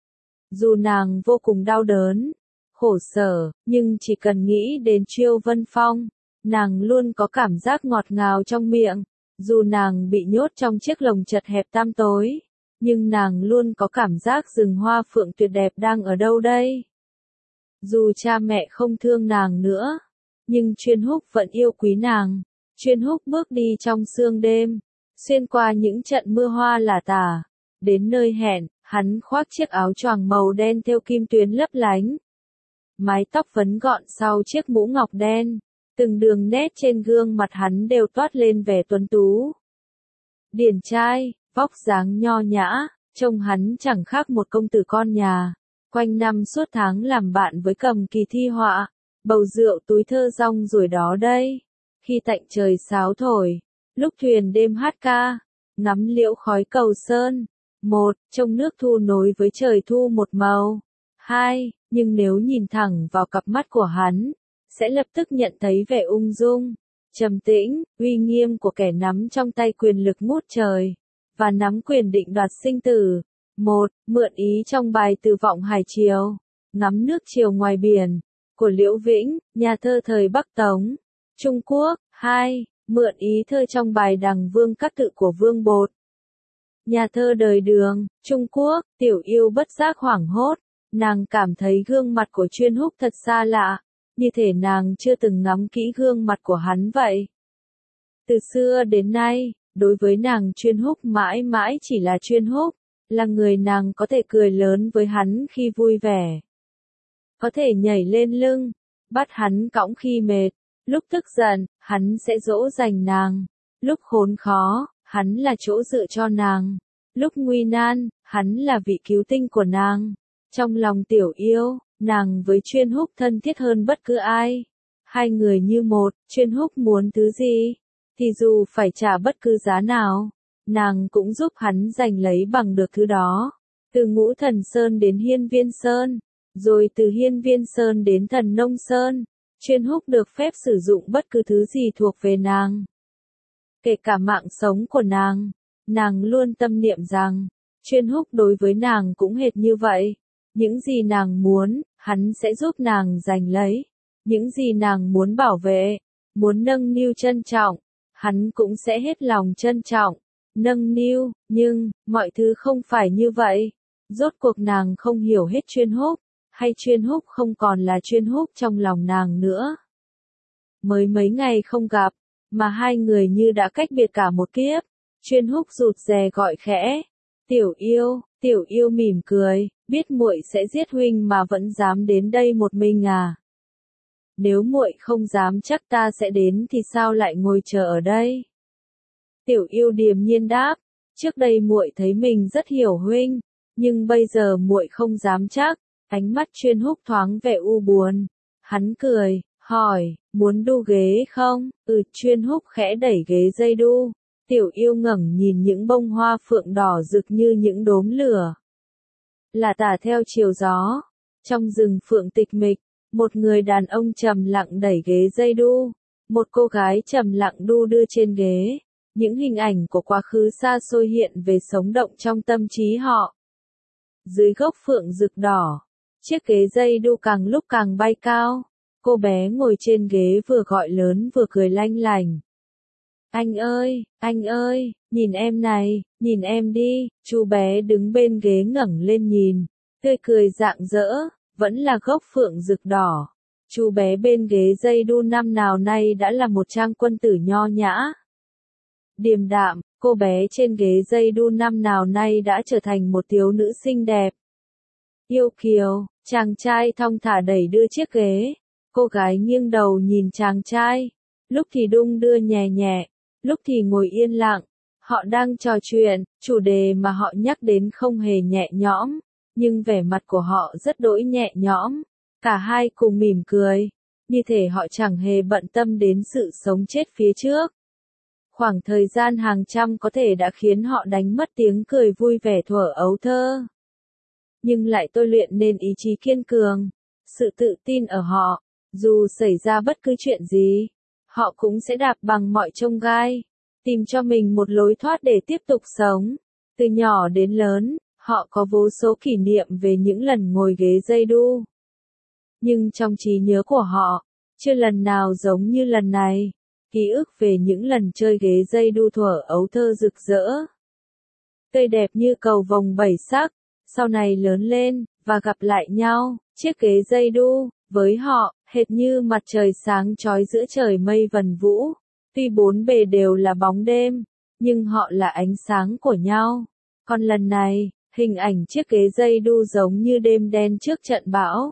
dù nàng vô cùng đau đớn, khổ sở, nhưng chỉ cần nghĩ đến Chiêu Vân Phong, nàng luôn có cảm giác ngọt ngào trong miệng. Dù nàng bị nhốt trong chiếc lồng chật hẹp tăm tối, nhưng nàng luôn có cảm giác rừng hoa phượng tuyệt đẹp đang ở đâu đây. Dù cha mẹ không thương nàng nữa, nhưng Chuyên Húc vẫn yêu quý nàng. Chuyên Húc bước đi trong sương đêm, xuyên qua những trận mưa hoa lả tả, đến nơi hẹn, hắn khoác chiếc áo choàng màu đen thêu kim tuyến lấp lánh. Mái tóc vấn gọn sau chiếc mũ ngọc đen, từng đường nét trên gương mặt hắn đều toát lên vẻ tuấn tú. Điển trai, vóc dáng nho nhã, trông hắn chẳng khác một công tử con nhà. Quanh năm suốt tháng làm bạn với cầm kỳ thi họa, bầu rượu túi thơ rong rồi đó đây. Khi tạnh trời sáo thổi, lúc thuyền đêm hát ca, ngắm liễu khói cầu sơn. 1. Trông nước thu nối với trời thu một màu. 2. Nhưng nếu nhìn thẳng vào cặp mắt của hắn, sẽ lập tức nhận thấy vẻ ung dung, trầm tĩnh, uy nghiêm của kẻ nắm trong tay quyền lực ngút trời, và nắm quyền định đoạt sinh tử. 1. Mượn ý trong bài Từ vọng Hải Triều, ngắm nước chiều ngoài biển, của Liễu Vĩnh, nhà thơ thời Bắc Tống, Trung Quốc. 2. Mượn ý thơ trong bài Đằng Vương Các Tự của Vương Bột, nhà thơ đời Đường, Trung Quốc. Tiểu Yêu bất giác hoảng hốt, nàng cảm thấy gương mặt của Chuyên Húc thật xa lạ, như thể nàng chưa từng ngắm kỹ gương mặt của hắn vậy. Từ xưa đến nay, đối với nàng Chuyên Húc mãi mãi chỉ là Chuyên Húc, là người nàng có thể cười lớn với hắn khi vui vẻ, có thể nhảy lên lưng, bắt hắn cõng khi mệt. Lúc tức giận, hắn sẽ dỗ dành nàng. Lúc khốn khó, hắn là chỗ dựa cho nàng. Lúc nguy nan, hắn là vị cứu tinh của nàng. Trong lòng Tiểu Yêu, nàng với Chuyên Húc thân thiết hơn bất cứ ai. Hai người như một. Chuyên Húc muốn thứ gì, thì dù phải trả bất cứ giá nào, nàng cũng giúp hắn giành lấy bằng được thứ đó. Từ Ngũ Thần Sơn đến Hiên Viên Sơn, rồi từ Hiên Viên Sơn đến Thần Nông Sơn, Chuyên Húc được phép sử dụng bất cứ thứ gì thuộc về nàng, kể cả mạng sống của nàng. Nàng luôn tâm niệm rằng, Chuyên Húc đối với nàng cũng hệt như vậy. Những gì nàng muốn, hắn sẽ giúp nàng giành lấy. Những gì nàng muốn bảo vệ, muốn nâng niu trân trọng, hắn cũng sẽ hết lòng trân trọng, nâng niu. Nhưng, mọi thứ không phải như vậy. Rốt cuộc nàng không hiểu hết Chuyên Húc, hay Chuyên Húc không còn là Chuyên Húc trong lòng nàng nữa. Mới mấy ngày không gặp, mà hai người như đã cách biệt cả một kiếp. Chuyên Húc rụt rè gọi khẽ, Tiểu Yêu. Tiểu Yêu mỉm cười, biết muội sẽ giết huynh mà vẫn dám đến đây một mình à? Nếu muội không dám chắc ta sẽ đến thì sao lại ngồi chờ ở đây? Tiểu Yêu điềm nhiên đáp, trước đây muội thấy mình rất hiểu huynh, nhưng bây giờ muội không dám chắc. Ánh mắt Chuyên Húc thoáng vẻ u buồn. Hắn cười, hỏi, muốn đu ghế không? Chuyên Húc khẽ đẩy ghế dây đu. Tiểu Yêu ngẩng nhìn những bông hoa phượng đỏ rực như những đốm lửa, là tả theo chiều gió. Trong rừng phượng tịch mịch, một người đàn ông trầm lặng đẩy ghế dây đu, một cô gái trầm lặng đu đưa trên ghế. Những hình ảnh của quá khứ xa xôi hiện về sống động trong tâm trí họ. Dưới gốc phượng rực đỏ, chiếc ghế dây đu càng lúc càng bay cao. Cô bé ngồi trên ghế vừa gọi lớn vừa cười lanh lành. Anh ơi, nhìn em này, nhìn em đi. Chú bé đứng bên ghế ngẩng lên nhìn, tươi cười rạng rỡ, vẫn là gốc phượng rực đỏ. Chú bé bên ghế dây đu năm nào nay đã là một trang quân tử nho nhã, điềm đạm. Cô bé trên ghế dây đu năm nào nay đã trở thành một thiếu nữ xinh đẹp, yêu kiều. Chàng trai thong thả đẩy đưa chiếc ghế. Cô gái nghiêng đầu nhìn chàng trai, lúc thì đung đưa nhẹ nhẹ, lúc thì ngồi yên lặng, Họ đang trò chuyện, chủ đề mà họ nhắc đến không hề nhẹ nhõm, nhưng vẻ mặt của họ rất đỗi nhẹ nhõm. Cả hai cùng mỉm cười, như thể họ chẳng hề bận tâm đến sự sống chết phía trước. Khoảng thời gian hàng trăm có thể đã khiến họ đánh mất tiếng cười vui vẻ thuở ấu thơ. Nhưng lại tôi luyện nên ý chí kiên cường, sự tự tin ở họ, dù xảy ra bất cứ chuyện gì, họ cũng sẽ đạp bằng mọi chông gai, tìm cho mình một lối thoát để tiếp tục sống. Từ nhỏ đến lớn, họ có vô số kỷ niệm về những lần ngồi ghế dây đu. Nhưng trong trí nhớ của họ, chưa lần nào giống như lần này, ký ức về những lần chơi ghế dây đu thuở ấu thơ rực rỡ. Tươi đẹp như cầu vồng bảy sắc, sau này lớn lên, và gặp lại nhau, chiếc ghế dây đu, với họ, hệt như mặt trời sáng chói giữa trời mây vần vũ. Tuy bốn bề đều là bóng đêm, nhưng họ là ánh sáng của nhau. Còn lần này, hình ảnh chiếc ghế dây đu giống như đêm đen trước trận bão.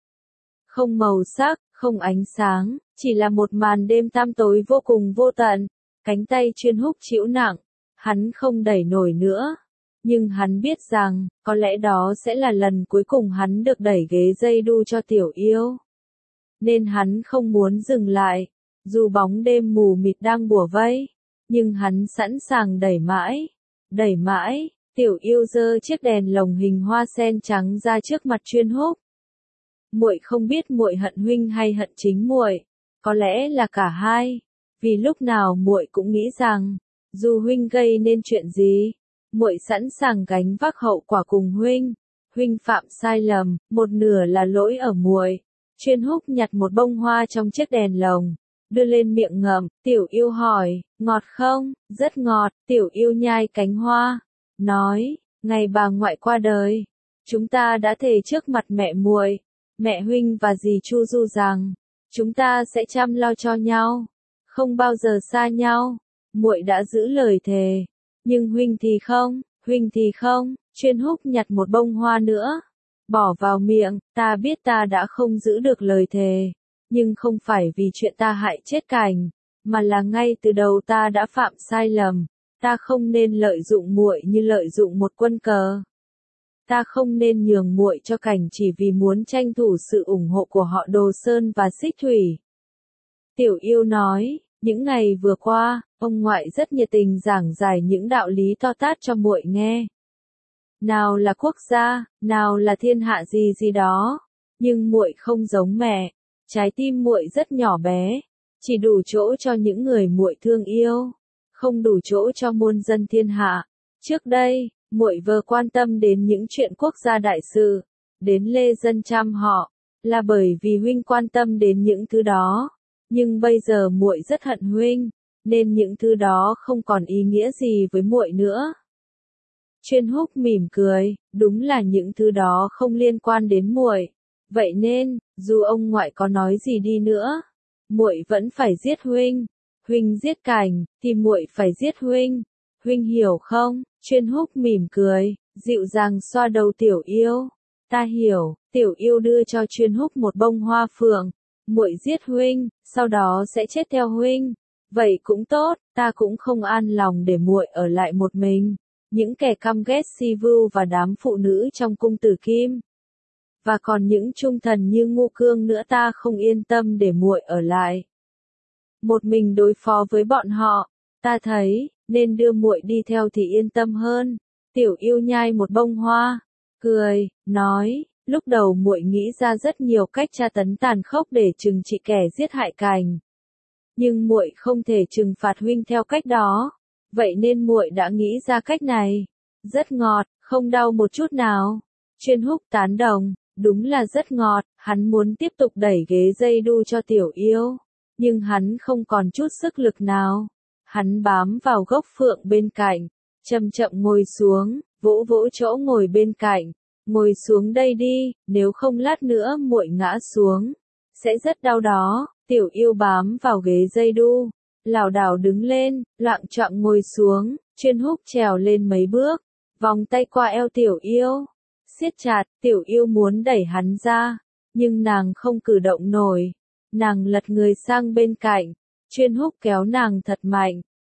Không màu sắc, không ánh sáng, chỉ là một màn đêm tăm tối vô cùng vô tận. Cánh tay Chuyên Húc trĩu nặng, hắn không đẩy nổi nữa. Nhưng hắn biết rằng, có lẽ đó sẽ là lần cuối cùng hắn được đẩy ghế dây đu cho Tiểu Yêu. Nên hắn không muốn dừng lại, dù bóng đêm mù mịt đang bủa vây, nhưng hắn sẵn sàng đẩy mãi. Đẩy mãi, Tiểu Yêu giơ chiếc đèn lồng hình hoa sen trắng ra trước mặt Chuyên Húc. Muội không biết muội hận huynh hay hận chính muội, có lẽ là cả hai, vì lúc nào muội cũng nghĩ rằng, dù huynh gây nên chuyện gì, muội sẵn sàng gánh vác hậu quả cùng huynh. Huynh phạm sai lầm, một nửa là lỗi ở muội. Chuyên Húc nhặt một bông hoa trong chiếc đèn lồng, đưa lên miệng ngậm. Tiểu Yêu hỏi, ngọt không? Rất ngọt. Tiểu Yêu nhai cánh hoa, nói, ngày bà ngoại qua đời, chúng ta đã thề trước mặt mẹ muội, mẹ huynh và dì Chu Du rằng, chúng ta sẽ chăm lo cho nhau, không bao giờ xa nhau. Muội đã giữ lời thề, nhưng huynh thì không, huynh thì không. Chuyên Húc nhặt một bông hoa nữa, bỏ vào miệng. Ta biết ta đã không giữ được lời thề, nhưng không phải vì chuyện ta hại chết Cảnh, mà là ngay từ đầu ta đã phạm sai lầm. Ta không nên lợi dụng muội như lợi dụng một quân cờ. Ta không nên nhường muội cho Cảnh chỉ vì muốn tranh thủ sự ủng hộ của họ Đồ Sơn và Xích Thủy. Tiểu Yêu nói, những ngày vừa qua, ông ngoại rất nhiệt tình giảng giải những đạo lý to tát cho muội nghe. Nào là quốc gia, nào là thiên hạ gì gì đó, nhưng muội không giống mẹ, trái tim muội rất nhỏ bé, chỉ đủ chỗ cho những người muội thương yêu, không đủ chỗ cho muôn dân thiên hạ. Trước đây, muội vừa quan tâm đến những chuyện quốc gia đại sự, đến lê dân chăm họ, là bởi vì huynh quan tâm đến những thứ đó, nhưng bây giờ muội rất hận huynh, nên những thứ đó không còn ý nghĩa gì với muội nữa. Chuyên Húc mỉm cười, đúng là những thứ đó không liên quan đến muội, vậy nên, dù ông ngoại có nói gì đi nữa, muội vẫn phải giết huynh. Huynh giết Cảnh, thì muội phải giết huynh. Huynh hiểu không? Chuyên Húc mỉm cười, dịu dàng xoa đầu Tiểu Yêu. Ta hiểu. Tiểu Yêu đưa cho Chuyên Húc một bông hoa phượng. Muội giết huynh, sau đó sẽ chết theo huynh. Vậy cũng tốt, ta cũng không an lòng để muội ở lại một mình. Những kẻ căm ghét Si Vưu và đám phụ nữ trong cung Tử Kim. Và còn những trung thần như Ngô Cương nữa, ta không yên tâm để muội ở lại một mình đối phó với bọn họ. Ta thấy, nên đưa muội đi theo thì yên tâm hơn. Tiểu Yêu nhai một bông hoa, cười, nói, lúc đầu muội nghĩ ra rất nhiều cách tra tấn tàn khốc để trừng trị kẻ giết hại Cảnh. Nhưng muội không thể trừng phạt huynh theo cách đó. Vậy nên muội đã nghĩ ra cách này. Rất ngọt, không đau một chút nào. Chuyên Húc tán đồng, đúng là rất ngọt. Hắn muốn tiếp tục đẩy ghế dây đu cho Tiểu Yêu, nhưng hắn không còn chút sức lực nào. Hắn bám vào gốc phượng bên cạnh, chậm chậm ngồi xuống, vỗ vỗ chỗ ngồi bên cạnh. Ngồi xuống đây đi, nếu không lát nữa muội ngã xuống, sẽ rất đau đó. Tiểu Yêu bám vào ghế dây đu, lảo đảo đứng lên, loạng choạng ngồi xuống. Chuyên Húc trèo lên mấy bước, vòng tay qua eo Tiểu Yêu, siết chặt. Tiểu Yêu muốn đẩy hắn ra, nhưng nàng không cử động nổi. Nàng lật người sang bên cạnh, Chuyên Húc kéo nàng thật mạnh,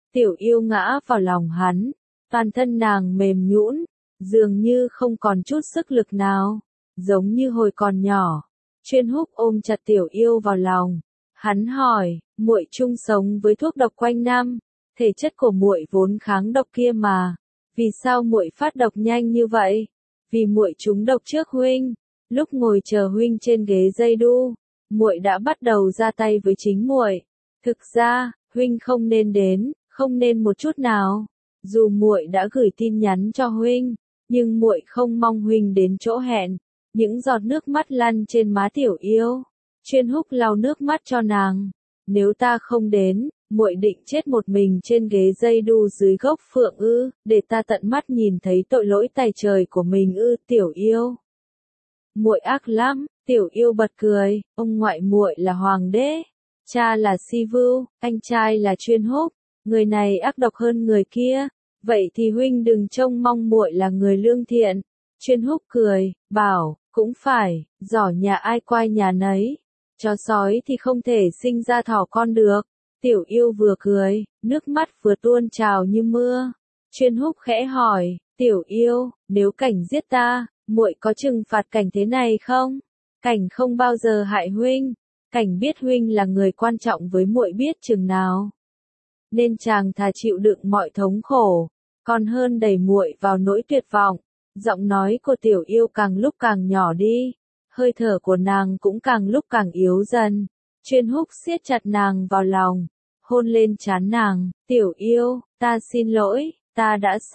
Tiểu Yêu ngã vào lòng hắn, toàn thân nàng mềm nhũn, dường như không còn chút sức lực nào, giống như hồi còn nhỏ. Chuyên Húc ôm chặt Tiểu Yêu vào lòng, hắn hỏi, muội chung sống với thuốc độc quanh năm, thể chất của muội vốn kháng độc kia mà, vì sao muội phát độc nhanh như vậy? Vì muội trúng độc trước huynh, lúc ngồi chờ huynh trên ghế dây đu, muội đã bắt đầu ra tay với chính muội. Thực ra, huynh không nên đến, không nên một chút nào. Dù muội đã gửi tin nhắn cho huynh, nhưng muội không mong huynh đến chỗ hẹn. Những giọt nước mắt lăn trên má Tiểu Yêu. Chuyên Húc lau nước mắt cho nàng. Nếu ta không đến, muội định chết một mình trên ghế dây đu dưới gốc phượng ư, để ta tận mắt nhìn thấy tội lỗi tày trời của mình ư, Tiểu Yêu. Muội ác lắm, Tiểu Yêu bật cười, ông ngoại muội là hoàng đế, cha là Si Vưu, anh trai là Chuyên Húc, người này ác độc hơn người kia, vậy thì huynh đừng trông mong muội là người lương thiện. Chuyên Húc cười, bảo, cũng phải, giỏ nhà ai quay nhà nấy, chó sói thì không thể sinh ra thỏ con được. Tiểu Yêu vừa cười, nước mắt vừa tuôn trào như mưa. Chuyên Húc khẽ hỏi, Tiểu Yêu, nếu Cảnh giết ta, muội có trừng phạt Cảnh thế này không? Cảnh không bao giờ hại huynh, Cảnh biết huynh là người quan trọng với muội biết chừng nào, nên chàng thà chịu đựng mọi thống khổ, còn hơn đẩy muội vào nỗi tuyệt vọng. Giọng nói của Tiểu Yêu càng lúc càng nhỏ đi, hơi thở của nàng cũng càng lúc càng yếu dần. Chuyên Húc siết chặt nàng vào lòng, hôn lên trán nàng, Tiểu Yêu, ta xin lỗi, ta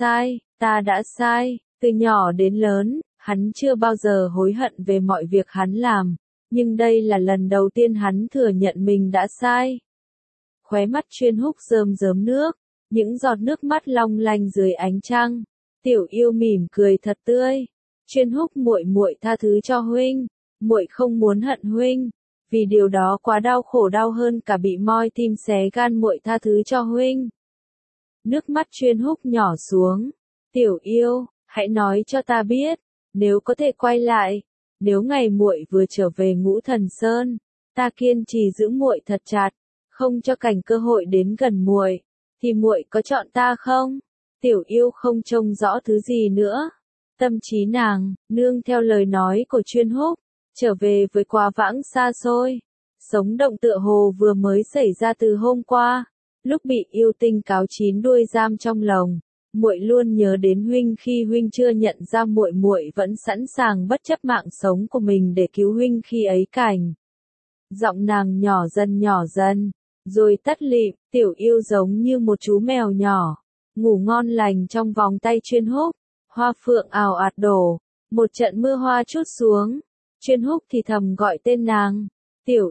đã sai, từ nhỏ đến lớn, hắn chưa bao giờ hối hận về mọi việc hắn làm, nhưng đây là lần đầu tiên hắn thừa nhận mình đã sai. Khóe mắt Chuyên Húc rơm rớm nước, những giọt nước mắt long lanh dưới ánh trăng. Tiểu Yêu mỉm cười thật tươi, Chuyên Húc muội muội tha thứ cho huynh, muội không muốn hận huynh, vì điều đó quá đau khổ, đau hơn cả bị moi tim xé gan, muội tha thứ cho huynh. Nước mắt Chuyên Húc nhỏ xuống, Tiểu Yêu, hãy nói cho ta biết, nếu có thể quay lại, nếu ngày muội vừa trở về Ngũ Thần Sơn, ta kiên trì giữ muội thật chặt, không cho Cảnh cơ hội đến gần muội, thì muội có chọn ta không? Tiểu Yêu không trông rõ thứ gì nữa. Tâm trí nàng, nương theo lời nói của Chuyên Húc, trở về với quá vãng xa xôi. Sống động tựa hồ vừa mới xảy ra từ hôm qua, lúc bị yêu tinh cáo chín đuôi giam trong lòng. Muội luôn nhớ đến huynh khi huynh chưa nhận ra muội, muội vẫn sẵn sàng bất chấp mạng sống của mình để cứu huynh khi ấy. Cảnh. Giọng nàng nhỏ dần, rồi tắt lịm. Tiểu Yêu giống như một chú mèo nhỏ, ngủ ngon lành trong vòng tay Chuyên Húc. Hoa phượng ào ạt đổ, một trận mưa hoa trút xuống. Chuyên Húc thì thầm gọi tên nàng, Tiểu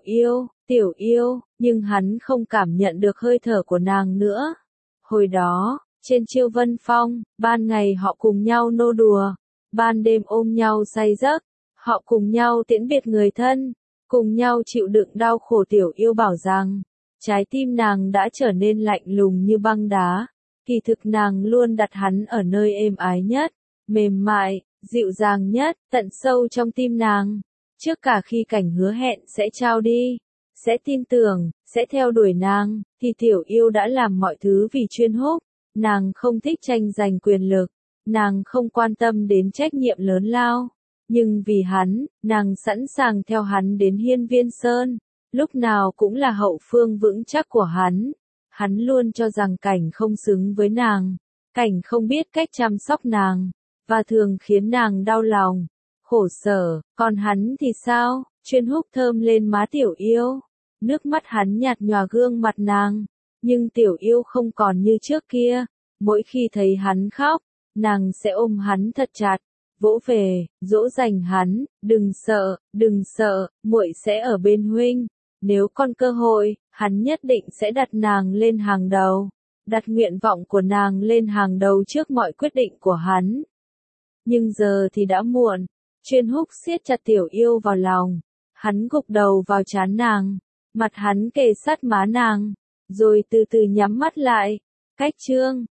Yêu, nhưng hắn không cảm nhận được hơi thở của nàng nữa. Hồi đó, trên Chiêu Vân Phong, ban ngày họ cùng nhau nô đùa, ban đêm ôm nhau say giấc, họ cùng nhau tiễn biệt người thân, cùng nhau chịu đựng đau khổ. Tiểu Yêu bảo rằng, trái tim nàng đã trở nên lạnh lùng như băng đá. Kỳ thực nàng luôn đặt hắn ở nơi êm ái nhất, mềm mại, dịu dàng nhất, tận sâu trong tim nàng. Trước cả khi Cảnh hứa hẹn sẽ trao đi, sẽ tin tưởng, sẽ theo đuổi nàng, thì Tiểu Yêu đã làm mọi thứ vì Chuyên Húc. Nàng không thích tranh giành quyền lực, nàng không quan tâm đến trách nhiệm lớn lao. Nhưng vì hắn, nàng sẵn sàng theo hắn đến Hiên Viên Sơn, lúc nào cũng là hậu phương vững chắc của hắn. Hắn luôn cho rằng Cảnh không xứng với nàng, Cảnh không biết cách chăm sóc nàng, và thường khiến nàng đau lòng, khổ sở. Còn hắn thì sao? Chuyên Húc thơm lên má Tiểu Yêu, nước mắt hắn nhạt nhòa gương mặt nàng, nhưng Tiểu Yêu không còn như trước kia. Mỗi khi thấy hắn khóc, nàng sẽ ôm hắn thật chặt, vỗ về, dỗ dành hắn, đừng sợ, muội sẽ ở bên huynh. Nếu còn cơ hội, hắn nhất định sẽ đặt nàng lên hàng đầu, đặt nguyện vọng của nàng lên hàng đầu trước mọi quyết định của hắn. Nhưng giờ thì đã muộn. Chuyên Húc siết chặt Tiểu Yêu vào lòng, hắn gục đầu vào trán nàng, mặt hắn kề sát má nàng, rồi từ từ nhắm mắt lại. Cách chương